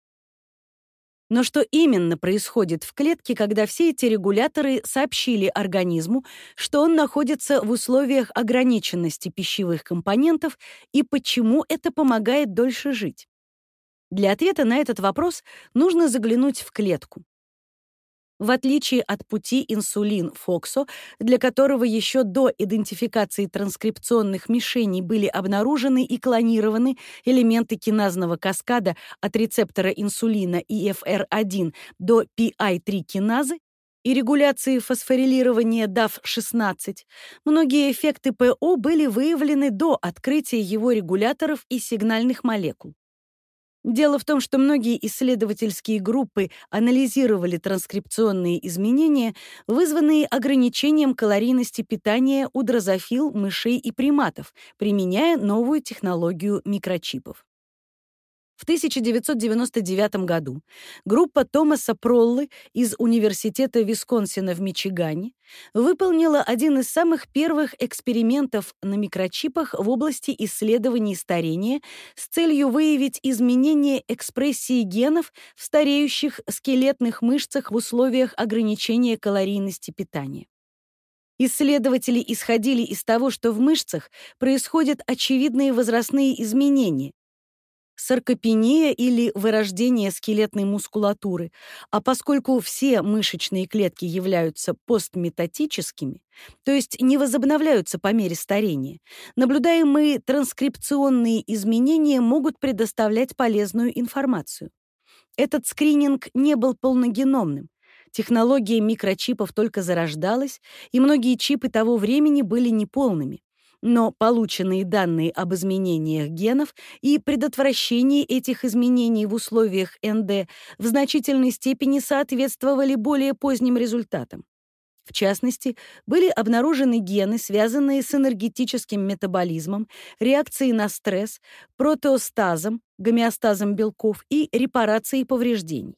Но что именно происходит в клетке, когда все эти регуляторы сообщили организму, что он находится в условиях ограниченности пищевых компонентов, и почему это помогает дольше жить? Для ответа на этот вопрос нужно заглянуть в клетку. В отличие от пути инсулин-фоксо, для которого еще до идентификации транскрипционных мишеней были обнаружены и клонированы элементы киназного каскада от рецептора инсулина и эф эр один до пи ай три киназы и регуляции фосфорилирования дав шестнадцать, многие эффекты пэ о были выявлены до открытия его регуляторов и сигнальных молекул. Дело в том, что многие исследовательские группы анализировали транскрипционные изменения, вызванные ограничением калорийности питания у дрозофил, мышей и приматов, применяя новую технологию микрочипов. В тысяча девятьсот девяносто девятом году группа Томаса Проллы из Университета Висконсина в Мичигане выполнила один из самых первых экспериментов на микрочипах в области исследований старения с целью выявить изменения экспрессии генов в стареющих скелетных мышцах в условиях ограничения калорийности питания. Исследователи исходили из того, что в мышцах происходят очевидные возрастные изменения, саркопения или вырождение скелетной мускулатуры, а поскольку все мышечные клетки являются постметатическими, то есть не возобновляются по мере старения, наблюдаемые транскрипционные изменения могут предоставлять полезную информацию. Этот скрининг не был полногеномным. Технология микрочипов только зарождалась, и многие чипы того времени были неполными. Но полученные данные об изменениях генов и предотвращении этих изменений в условиях эн дэ в значительной степени соответствовали более поздним результатам. В частности, были обнаружены гены, связанные с энергетическим метаболизмом, реакцией на стресс, протеостазом, гомеостазом белков и репарацией повреждений.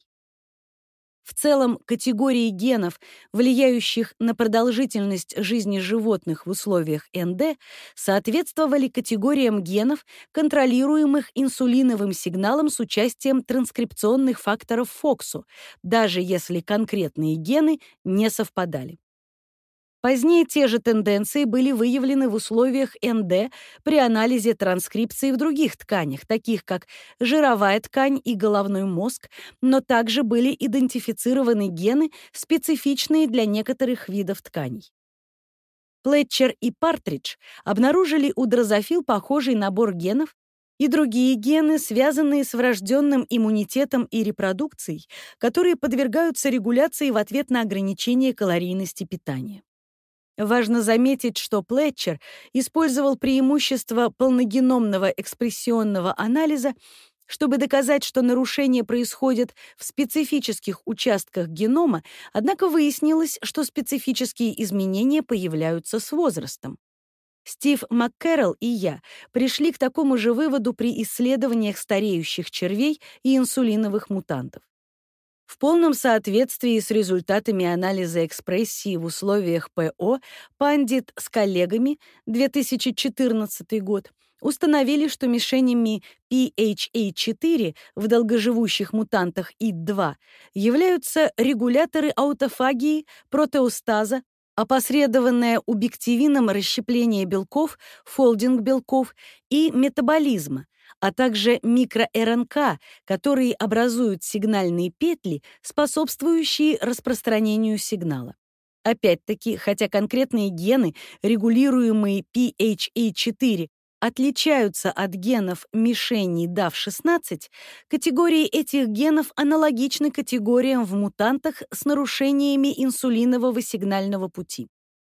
В целом, категории генов, влияющих на продолжительность жизни животных в условиях эн дэ, соответствовали категориям генов, контролируемых инсулиновым сигналом с участием транскрипционных факторов фоксо, даже если конкретные гены не совпадали. Позднее те же тенденции были выявлены в условиях эн дэ при анализе транскрипции в других тканях, таких как жировая ткань и головной мозг, но также были идентифицированы гены, специфичные для некоторых видов тканей. Плетчер и Партридж обнаружили у дрозофил похожий набор генов и другие гены, связанные с врожденным иммунитетом и репродукцией, которые подвергаются регуляции в ответ на ограничение калорийности питания. Важно заметить, что Плетчер использовал преимущество полногеномного экспрессионного анализа, чтобы доказать, что нарушения происходят в специфических участках генома, однако выяснилось, что специфические изменения появляются с возрастом. Стив МакКэрролл и я пришли к такому же выводу при исследованиях стареющих червей и инсулиновых мутантов. В полном соответствии с результатами анализа экспрессии в условиях ПО Пандит с коллегами, две тысячи четырнадцатый год, установили, что мишенями пи эйч эй четыре в долгоживущих мутантах ай ди два являются регуляторы аутофагии, протеостаза, опосредованное убективином расщепление белков, фолдинг белков и метаболизма, а также микро-РНК, которые образуют сигнальные петли, способствующие распространению сигнала. Опять-таки, хотя конкретные гены, регулируемые пи эйч эй четыре, отличаются от генов мишеней дав шестнадцать, категории этих генов аналогичны категориям в мутантах с нарушениями инсулинового сигнального пути.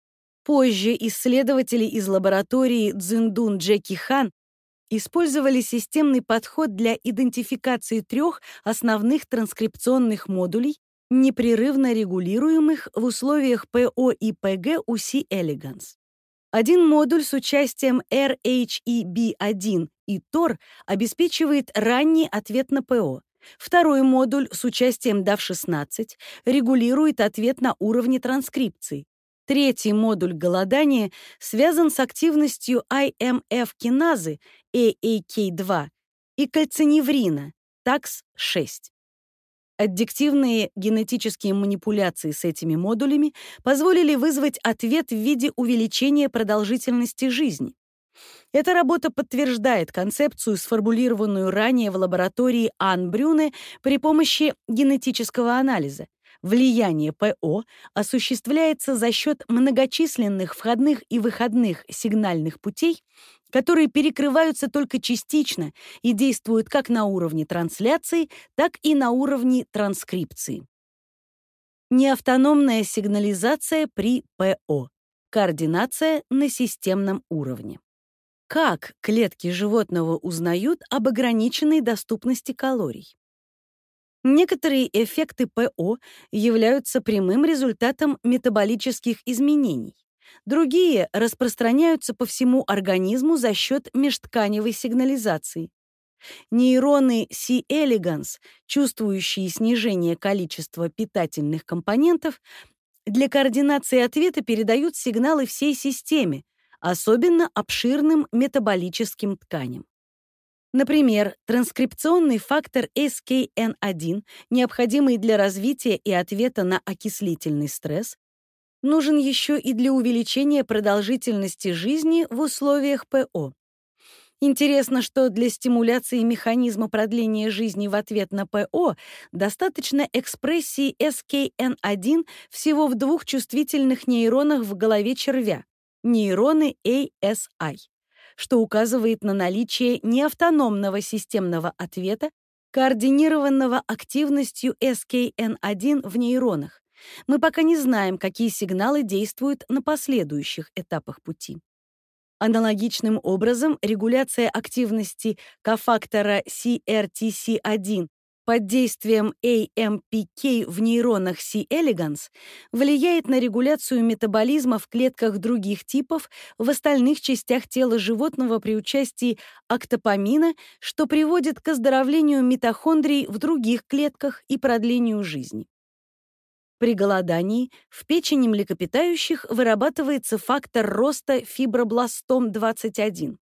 Позже исследователи из лаборатории Цзиндун Джеки Хан использовали системный подход для идентификации трех основных транскрипционных модулей, непрерывно регулируемых в условиях ПО и ПГ у C. elegans. Один модуль с участием эр эйч и би один и тор обеспечивает ранний ответ на ПО. Второй модуль с участием дав шестнадцать регулирует ответ на уровне транскрипции. Третий модуль голодания связан с активностью ай эм эф-киназы эй эй кей два и кальциневрина такс шесть. Аддиктивные генетические манипуляции с этими модулями позволили вызвать ответ в виде увеличения продолжительности жизни. Эта работа подтверждает концепцию, сформулированную ранее в лаборатории Ан Брюне при помощи генетического анализа. Влияние ПО осуществляется за счет многочисленных входных и выходных сигнальных путей, которые перекрываются только частично и действуют как на уровне трансляции, так и на уровне транскрипции. Неавтономная сигнализация при ПО. Координация на системном уровне. Как клетки животного узнают об ограниченной доступности калорий? Некоторые эффекты ПО являются прямым результатом метаболических изменений. Другие распространяются по всему организму за счет межтканевой сигнализации. Нейроны C. elegans, чувствующие снижение количества питательных компонентов, для координации ответа передают сигналы всей системе, особенно обширным метаболическим тканям. Например, транскрипционный фактор эс кей эн один, необходимый для развития и ответа на окислительный стресс, нужен еще и для увеличения продолжительности жизни в условиях ПО. Интересно, что для стимуляции механизма продления жизни в ответ на ПО достаточно экспрессии эс кей эн один всего в двух чувствительных нейронах в голове червя — нейроны эй эс ай, что указывает на наличие неавтономного системного ответа, координированного активностью эс кей эн один в нейронах. Мы пока не знаем, какие сигналы действуют на последующих этапах пути. Аналогичным образом, регуляция активности кофактора си эр ти си один под действием эй эм пи кей в нейронах C. elegans влияет на регуляцию метаболизма в клетках других типов в остальных частях тела животного при участии актопамина, что приводит к оздоровлению митохондрий в других клетках и продлению жизни. При голодании в печени млекопитающих вырабатывается фактор роста фибробластом двадцать один.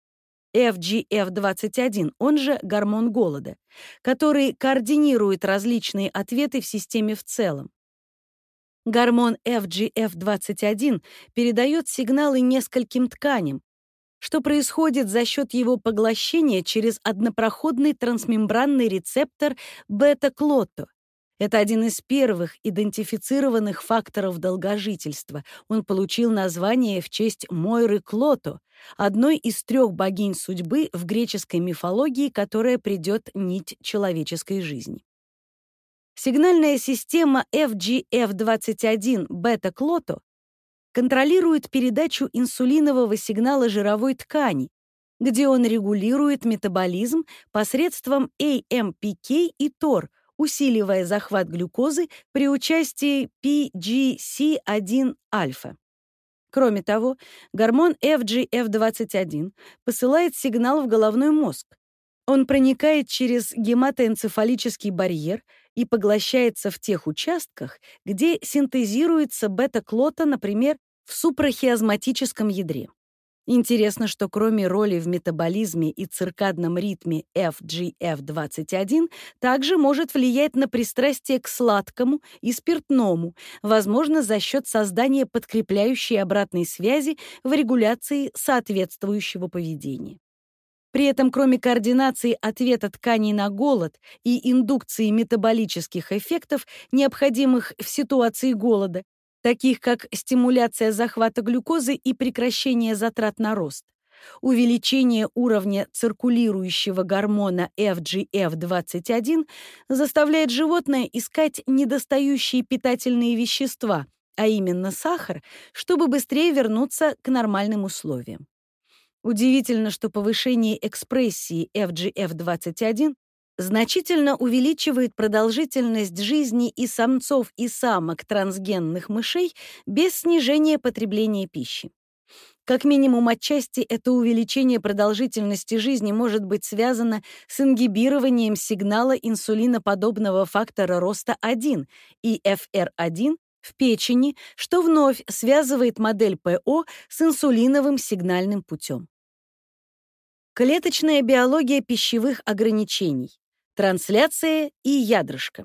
эф джи эф двадцать один, он же гормон голода, который координирует различные ответы в системе в целом. Гормон эф джи эф двадцать один передает сигналы нескольким тканям, что происходит за счет его поглощения через однопроходный трансмембранный рецептор бета-клотто. Это один из первых идентифицированных факторов долгожительства. Он получил название в честь Мойры Клотто, одной из трех богинь судьбы в греческой мифологии, которая придет нить человеческой жизни. Сигнальная система эф джи эф двадцать один бета-клотто контролирует передачу инсулинового сигнала жировой ткани, где он регулирует метаболизм посредством эй эм пи кей и тор, усиливая захват глюкозы при участии пи джи си один альфа. Кроме того, гормон эф джи эф двадцать один посылает сигнал в головной мозг. Он проникает через гематоэнцефалический барьер и поглощается в тех участках, где синтезируется бета-клота, например, в супрахиазматическом ядре. Интересно, что кроме роли в метаболизме и циркадном ритме эф джи эф двадцать один также может влиять на пристрастие к сладкому и спиртному, возможно, за счет создания подкрепляющей обратной связи в регуляции соответствующего поведения. При этом, кроме координации ответа тканей на голод и индукции метаболических эффектов, необходимых в ситуации голода, таких как стимуляция захвата глюкозы и прекращение затрат на рост, увеличение уровня циркулирующего гормона эф джи эф двадцать один заставляет животное искать недостающие питательные вещества, а именно сахар, чтобы быстрее вернуться к нормальным условиям. Удивительно, что повышение экспрессии эф джи эф двадцать один значительно увеличивает продолжительность жизни и самцов, и самок трансгенных мышей без снижения потребления пищи. Как минимум отчасти это увеличение продолжительности жизни может быть связано с ингибированием сигнала инсулиноподобного фактора роста один и эф эр один в печени, что вновь связывает модель ПО с инсулиновым сигнальным путем. Клеточная биология пищевых ограничений, трансляция и ядрышко.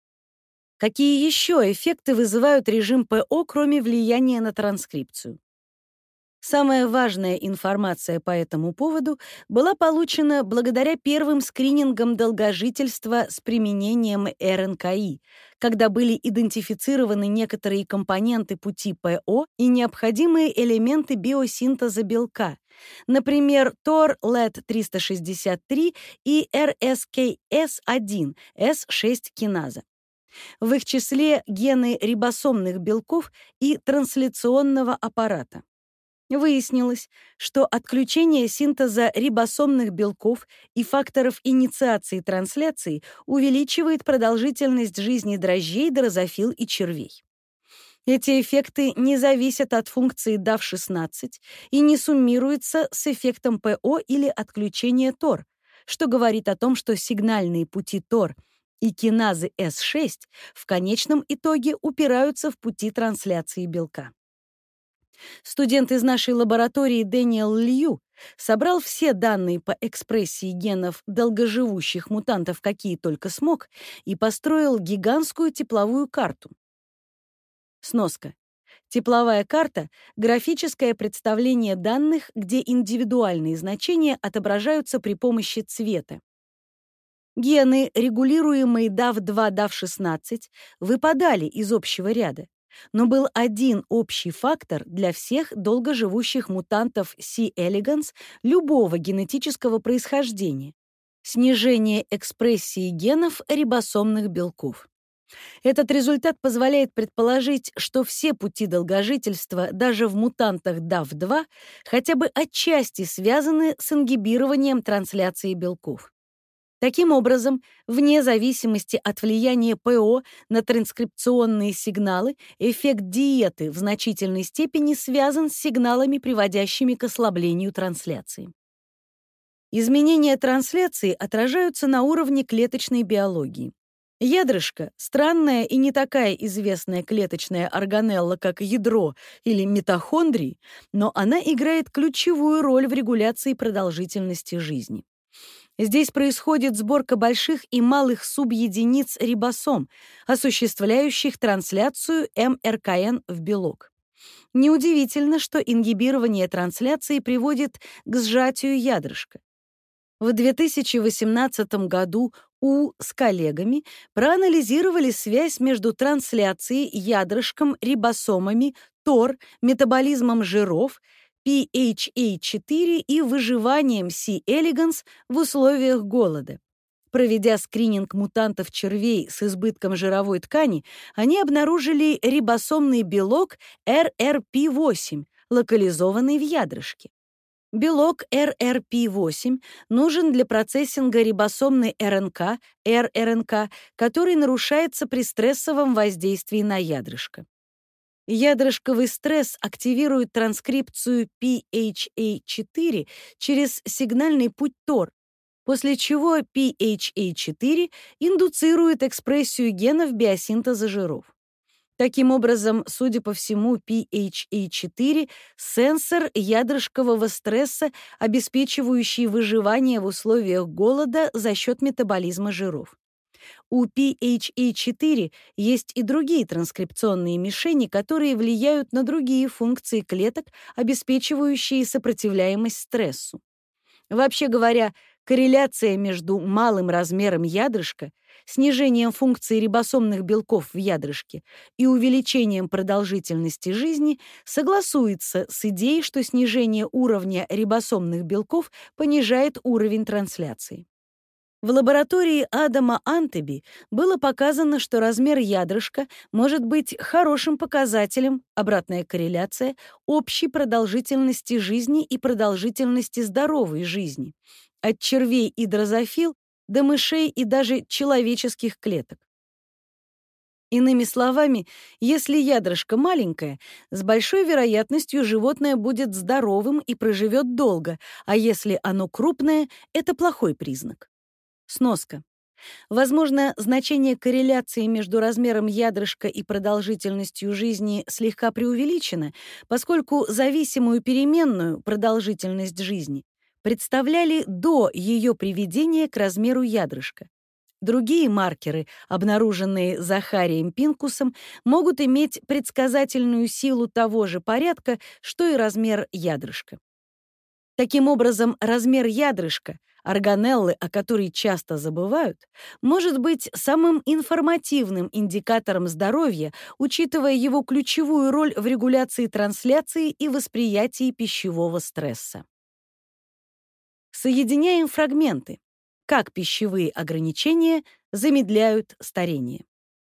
Какие еще эффекты вызывают режим ПО, кроме влияния на транскрипцию? Самая важная информация по этому поводу была получена благодаря первым скринингам долгожительства с применением эр эн ка и, когда были идентифицированы некоторые компоненты пути ПО и необходимые элементы биосинтеза белка, например, тор лэд триста шестьдесят три и эр эс кей эс один эс шесть киназа. В их числе гены рибосомных белков и трансляционного аппарата. Выяснилось, что отключение синтеза рибосомных белков и факторов инициации трансляции увеличивает продолжительность жизни дрожжей, дрозофил и червей. Эти эффекты не зависят от функции дав шестнадцать и не суммируются с эффектом ПО или отключения тор, что говорит о том, что сигнальные пути тор и киназы эс шесть в конечном итоге упираются в пути трансляции белка. Студент из нашей лаборатории Дэниел Лью собрал все данные по экспрессии генов долгоживущих мутантов, какие только смог, и построил гигантскую тепловую карту. Сноска. Тепловая карта — графическое представление данных, где индивидуальные значения отображаются при помощи цвета. Гены, регулируемые дав два дав шестнадцать, выпадали из общего ряда. Но был один общий фактор для всех долгоживущих мутантов C. elegans любого генетического происхождения — снижение экспрессии генов рибосомных белков. Этот результат позволяет предположить, что все пути долгожительства даже в мутантах дав два хотя бы отчасти связаны с ингибированием трансляции белков. Таким образом, вне зависимости от влияния ПО на транскрипционные сигналы, эффект диеты в значительной степени связан с сигналами, приводящими к ослаблению трансляции. Изменения трансляции отражаются на уровне клеточной биологии. Ядрышко — странная и не такая известная клеточная органелла, как ядро или митохондрии, но она играет ключевую роль в регуляции продолжительности жизни. Здесь происходит сборка больших и малых субъединиц рибосом, осуществляющих трансляцию эм эр ка эн в белок. Неудивительно, что ингибирование трансляции приводит к сжатию ядрышка. В две тысячи восемнадцатом году У с коллегами проанализировали связь между трансляцией, ядрышком, рибосомами, тор, метаболизмом жиров, пи эйч эй четыре и выживанием C. elegans в условиях голода. Проведя скрининг мутантов червей с избытком жировой ткани, они обнаружили рибосомный белок эр эр пи восемь, локализованный в ядрышке. Белок эр эр пи восемь нужен для процессинга рибосомной эр эн ка, эр эр эн ка, который нарушается при стрессовом воздействии на ядрышко. Ядрышковый стресс активирует транскрипцию пи эйч эй четыре через сигнальный путь Тор, после чего пи эйч эй четыре индуцирует экспрессию генов биосинтеза жиров. Таким образом, судя по всему, пи эйч эй четыре — сенсор ядрышкового стресса, обеспечивающий выживание в условиях голода за счет метаболизма жиров. У пи эйч эй четыре есть и другие транскрипционные мишени, которые влияют на другие функции клеток, обеспечивающие сопротивляемость стрессу. Вообще говоря, корреляция между малым размером ядрышка, снижением функции рибосомных белков в ядрышке и увеличением продолжительности жизни согласуется с идеей, что снижение уровня рибосомных белков понижает уровень трансляции. В лаборатории Адама Антеби было показано, что размер ядрышка может быть хорошим показателем, обратная корреляция, общей продолжительности жизни и продолжительности здоровой жизни, от червей и дрозофил до мышей и даже человеческих клеток. Иными словами, если ядрышко маленькое, с большой вероятностью животное будет здоровым и проживет долго, а если оно крупное, это плохой признак. Сноска. Возможно, значение корреляции между размером ядрышка и продолжительностью жизни слегка преувеличено, поскольку зависимую переменную продолжительность жизни представляли до ее приведения к размеру ядрышка. Другие маркеры, обнаруженные Захарием Пинкусом, могут иметь предсказательную силу того же порядка, что и размер ядрышка. Таким образом, размер ядрышка, органеллы, о которой часто забывают, может быть самым информативным индикатором здоровья, учитывая его ключевую роль в регуляции трансляции и восприятии пищевого стресса. Соединяем фрагменты. Как пищевые ограничения замедляют старение.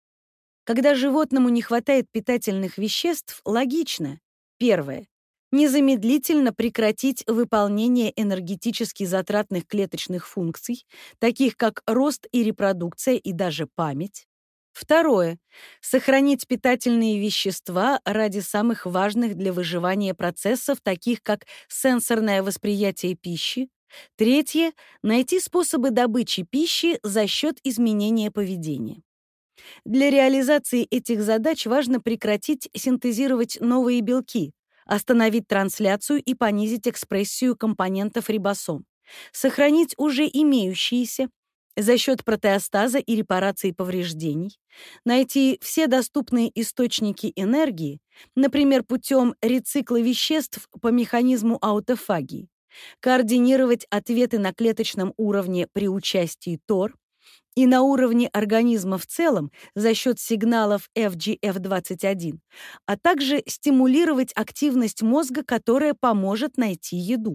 Когда животному не хватает питательных веществ, логично: первое — незамедлительно прекратить выполнение энергетически затратных клеточных функций, таких как рост и репродукция и даже память. Второе — сохранить питательные вещества ради самых важных для выживания процессов, таких как сенсорное восприятие пищи. Третье — найти способы добычи пищи за счет изменения поведения. Для реализации этих задач важно прекратить синтезировать новые белки, остановить трансляцию и понизить экспрессию компонентов рибосом, сохранить уже имеющиеся за счет протеостаза и репарации повреждений, найти все доступные источники энергии, например, путем рецикла веществ по механизму аутофагии, координировать ответы на клеточном уровне при участии Тор и на уровне организма в целом за счет сигналов эф джи эф двадцать один, а также стимулировать активность мозга, которая поможет найти еду.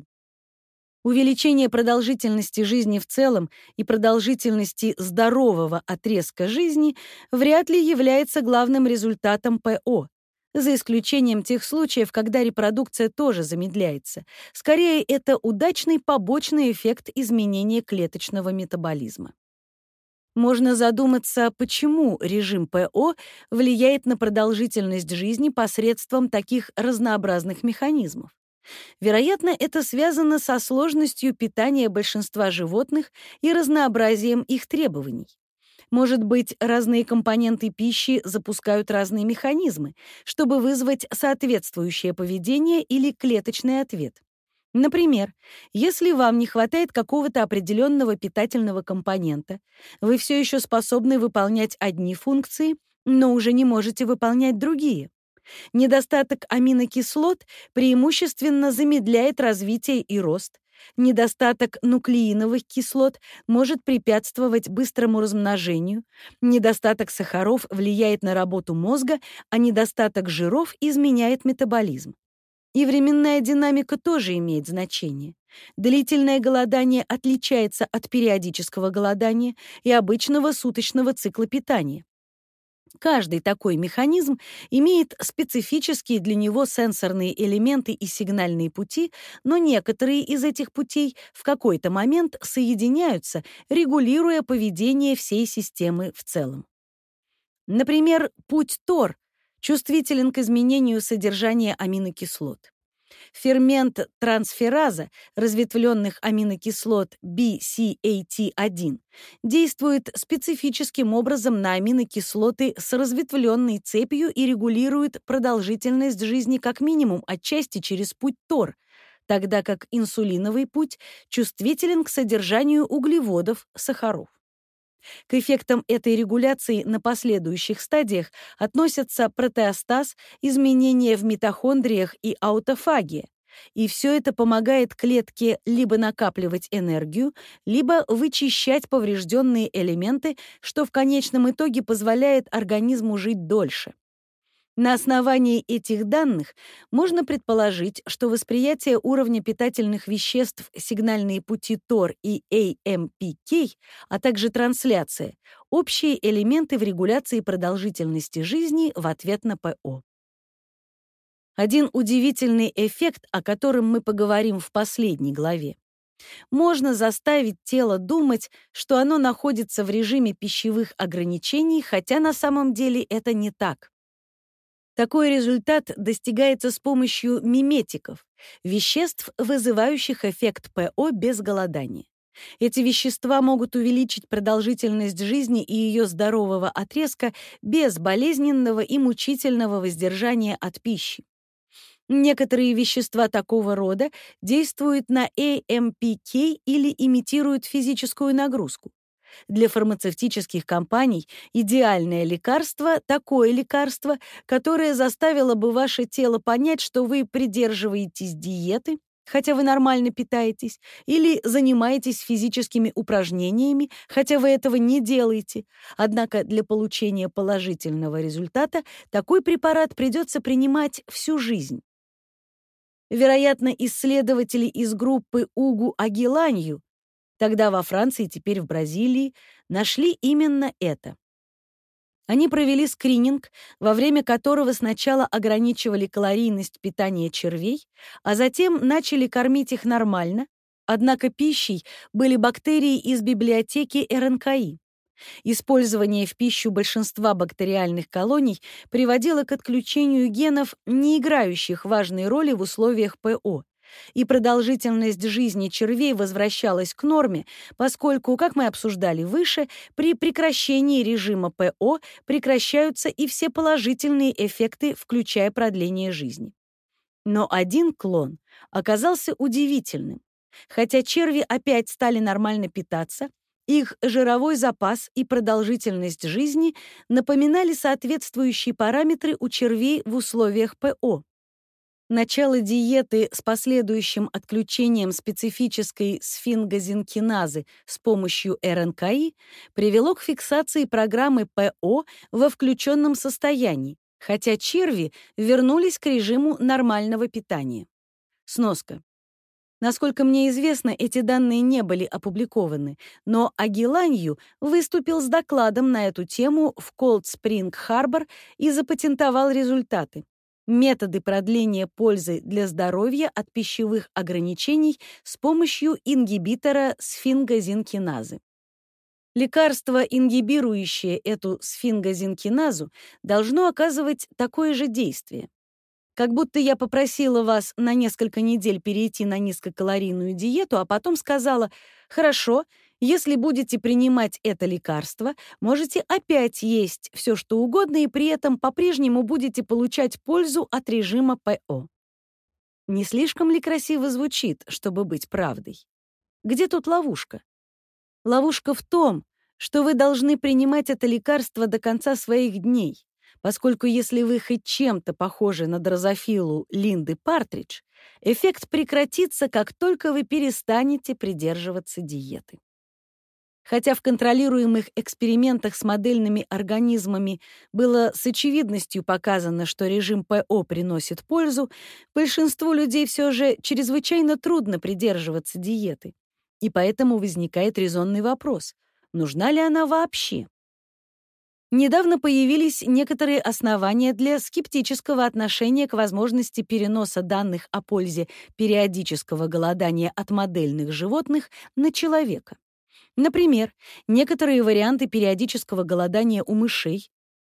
Увеличение продолжительности жизни в целом и продолжительности здорового отрезка жизни вряд ли является главным результатом ПО, за исключением тех случаев, когда репродукция тоже замедляется. Скорее, это удачный побочный эффект изменения клеточного метаболизма. Можно задуматься, почему режим ПО влияет на продолжительность жизни посредством таких разнообразных механизмов. Вероятно, это связано со сложностью питания большинства животных и разнообразием их требований. Может быть, разные компоненты пищи запускают разные механизмы, чтобы вызвать соответствующее поведение или клеточный ответ. Например, если вам не хватает какого-то определенного питательного компонента, вы все еще способны выполнять одни функции, но уже не можете выполнять другие. Недостаток аминокислот преимущественно замедляет развитие и рост. Недостаток нуклеиновых кислот может препятствовать быстрому размножению. Недостаток сахаров влияет на работу мозга, а недостаток жиров изменяет метаболизм. И временная динамика тоже имеет значение. Длительное голодание отличается от периодического голодания и обычного суточного цикла питания. Каждый такой механизм имеет специфические для него сенсорные элементы и сигнальные пути, но некоторые из этих путей в какой-то момент соединяются, регулируя поведение всей системы в целом. Например, путь Тор, чувствителен к изменению содержания аминокислот. Фермент трансфераза разветвленных аминокислот би си эй ти один действует специфическим образом на аминокислоты с разветвленной цепью и регулирует продолжительность жизни как минимум отчасти через путь Тор, тогда как инсулиновый путь чувствителен к содержанию углеводов, сахаров. К эффектам этой регуляции на последующих стадиях относятся протеостаз, изменения в митохондриях и аутофагия. И все это помогает клетке либо накапливать энергию, либо вычищать поврежденные элементы, что в конечном итоге позволяет организму жить дольше. На основании этих данных можно предположить, что восприятие уровня питательных веществ, сигнальные пути Тор и эй эм пи кей, а также трансляция — общие элементы в регуляции продолжительности жизни в ответ на ПО. Один удивительный эффект, о котором мы поговорим в последней главе. Можно заставить тело думать, что оно находится в режиме пищевых ограничений, хотя на самом деле это не так. Такой результат достигается с помощью миметиков, веществ, вызывающих эффект ПО без голодания. Эти вещества могут увеличить продолжительность жизни и ее здорового отрезка без болезненного и мучительного воздержания от пищи. Некоторые вещества такого рода действуют на эй эм пи кей или имитируют физическую нагрузку. Для фармацевтических компаний идеальное лекарство — такое лекарство, которое заставило бы ваше тело понять, что вы придерживаетесь диеты, хотя вы нормально питаетесь, или занимаетесь физическими упражнениями, хотя вы этого не делаете. Однако для получения положительного результата такой препарат придется принимать всю жизнь. Вероятно, исследователи из группы Угу-Агиланью, тогда во Франции, теперь в Бразилии, нашли именно это. Они провели скрининг, во время которого сначала ограничивали калорийность питания червей, а затем начали кормить их нормально, однако пищей были бактерии из библиотеки эр эн ка и. Использование в пищу большинства бактериальных колоний приводило к отключению генов, не играющих важной роли в условиях ПО, и продолжительность жизни червей возвращалась к норме, поскольку, как мы обсуждали выше, при прекращении режима ПО прекращаются и все положительные эффекты, включая продление жизни. Но один клон оказался удивительным. Хотя черви опять стали нормально питаться, их жировой запас и продолжительность жизни напоминали соответствующие параметры у червей в условиях ПО. Начало диеты с последующим отключением специфической сфингозинкиназы с помощью эр эн ка и привело к фиксации программы ПО во включенном состоянии, хотя черви вернулись к режиму нормального питания. Сноска. Насколько мне известно, эти данные не были опубликованы, но Агиланью выступил с докладом на эту тему в Колд-Спринг-Харбор и запатентовал результаты. Методы продления пользы для здоровья от пищевых ограничений с помощью ингибитора сфингозинкиназы. Лекарство, ингибирующее эту сфингозинкиназу, должно оказывать такое же действие. Как будто я попросила вас на несколько недель перейти на низкокалорийную диету, а потом сказала: «Хорошо, если будете принимать это лекарство, можете опять есть все, что угодно, и при этом по-прежнему будете получать пользу от режима ПО». Не слишком ли красиво звучит, чтобы быть правдой? Где тут ловушка? Ловушка в том, что вы должны принимать это лекарство до конца своих дней, поскольку если вы хоть чем-то похожи на дрозофилу Линды Партридж, эффект прекратится, как только вы перестанете придерживаться диеты. Хотя в контролируемых экспериментах с модельными организмами было с очевидностью показано, что режим ПО приносит пользу, большинству людей все же чрезвычайно трудно придерживаться диеты. И поэтому возникает резонный вопрос: нужна ли она вообще? Недавно появились некоторые основания для скептического отношения к возможности переноса данных о пользе периодического голодания от модельных животных на человека. Например, некоторые варианты периодического голодания у мышей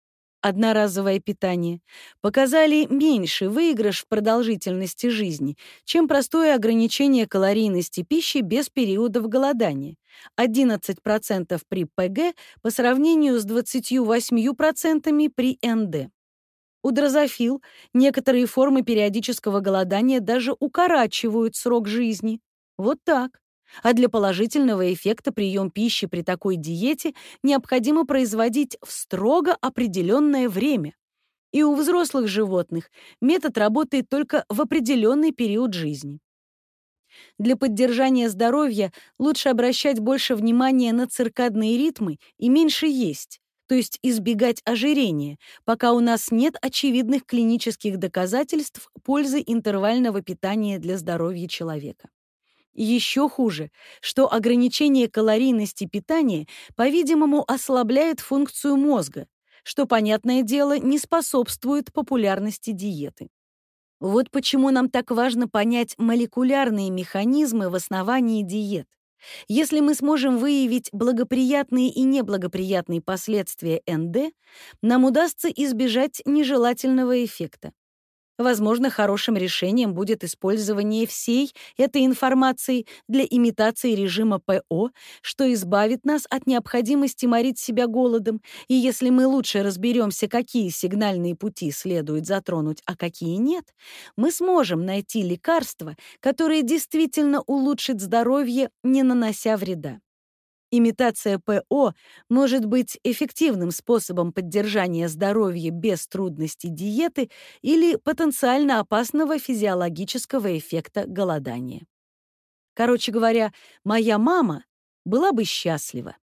одноразовое питание, показали меньший выигрыш в продолжительности жизни, чем простое ограничение калорийности пищи без периодов голодания — одиннадцать процентов при ПГ по сравнению с двадцатью восьмью процентами при НД. У дрозофил некоторые формы периодического голодания даже укорачивают срок жизни. Вот так. А для положительного эффекта прием пищи при такой диете необходимо производить в строго определенное время. И у взрослых животных метод работает только в определенный период жизни. Для поддержания здоровья лучше обращать больше внимания на циркадные ритмы и меньше есть, то есть избегать ожирения, пока у нас нет очевидных клинических доказательств пользы интервального питания для здоровья человека. Еще хуже, что ограничение калорийности питания, по-видимому, ослабляет функцию мозга, что, понятное дело, не способствует популярности диеты. Вот почему нам так важно понять молекулярные механизмы в основании диет. Если мы сможем выявить благоприятные и неблагоприятные последствия НД, нам удастся избежать нежелательного эффекта. Возможно, хорошим решением будет использование всей этой информации для имитации режима ПО, что избавит нас от необходимости морить себя голодом, и если мы лучше разберемся, какие сигнальные пути следует затронуть, а какие нет, мы сможем найти лекарство, которое действительно улучшит здоровье, не нанося вреда. Имитация ПО может быть эффективным способом поддержания здоровья без трудностей диеты или потенциально опасного физиологического эффекта голодания. Короче говоря, моя мама была бы счастлива.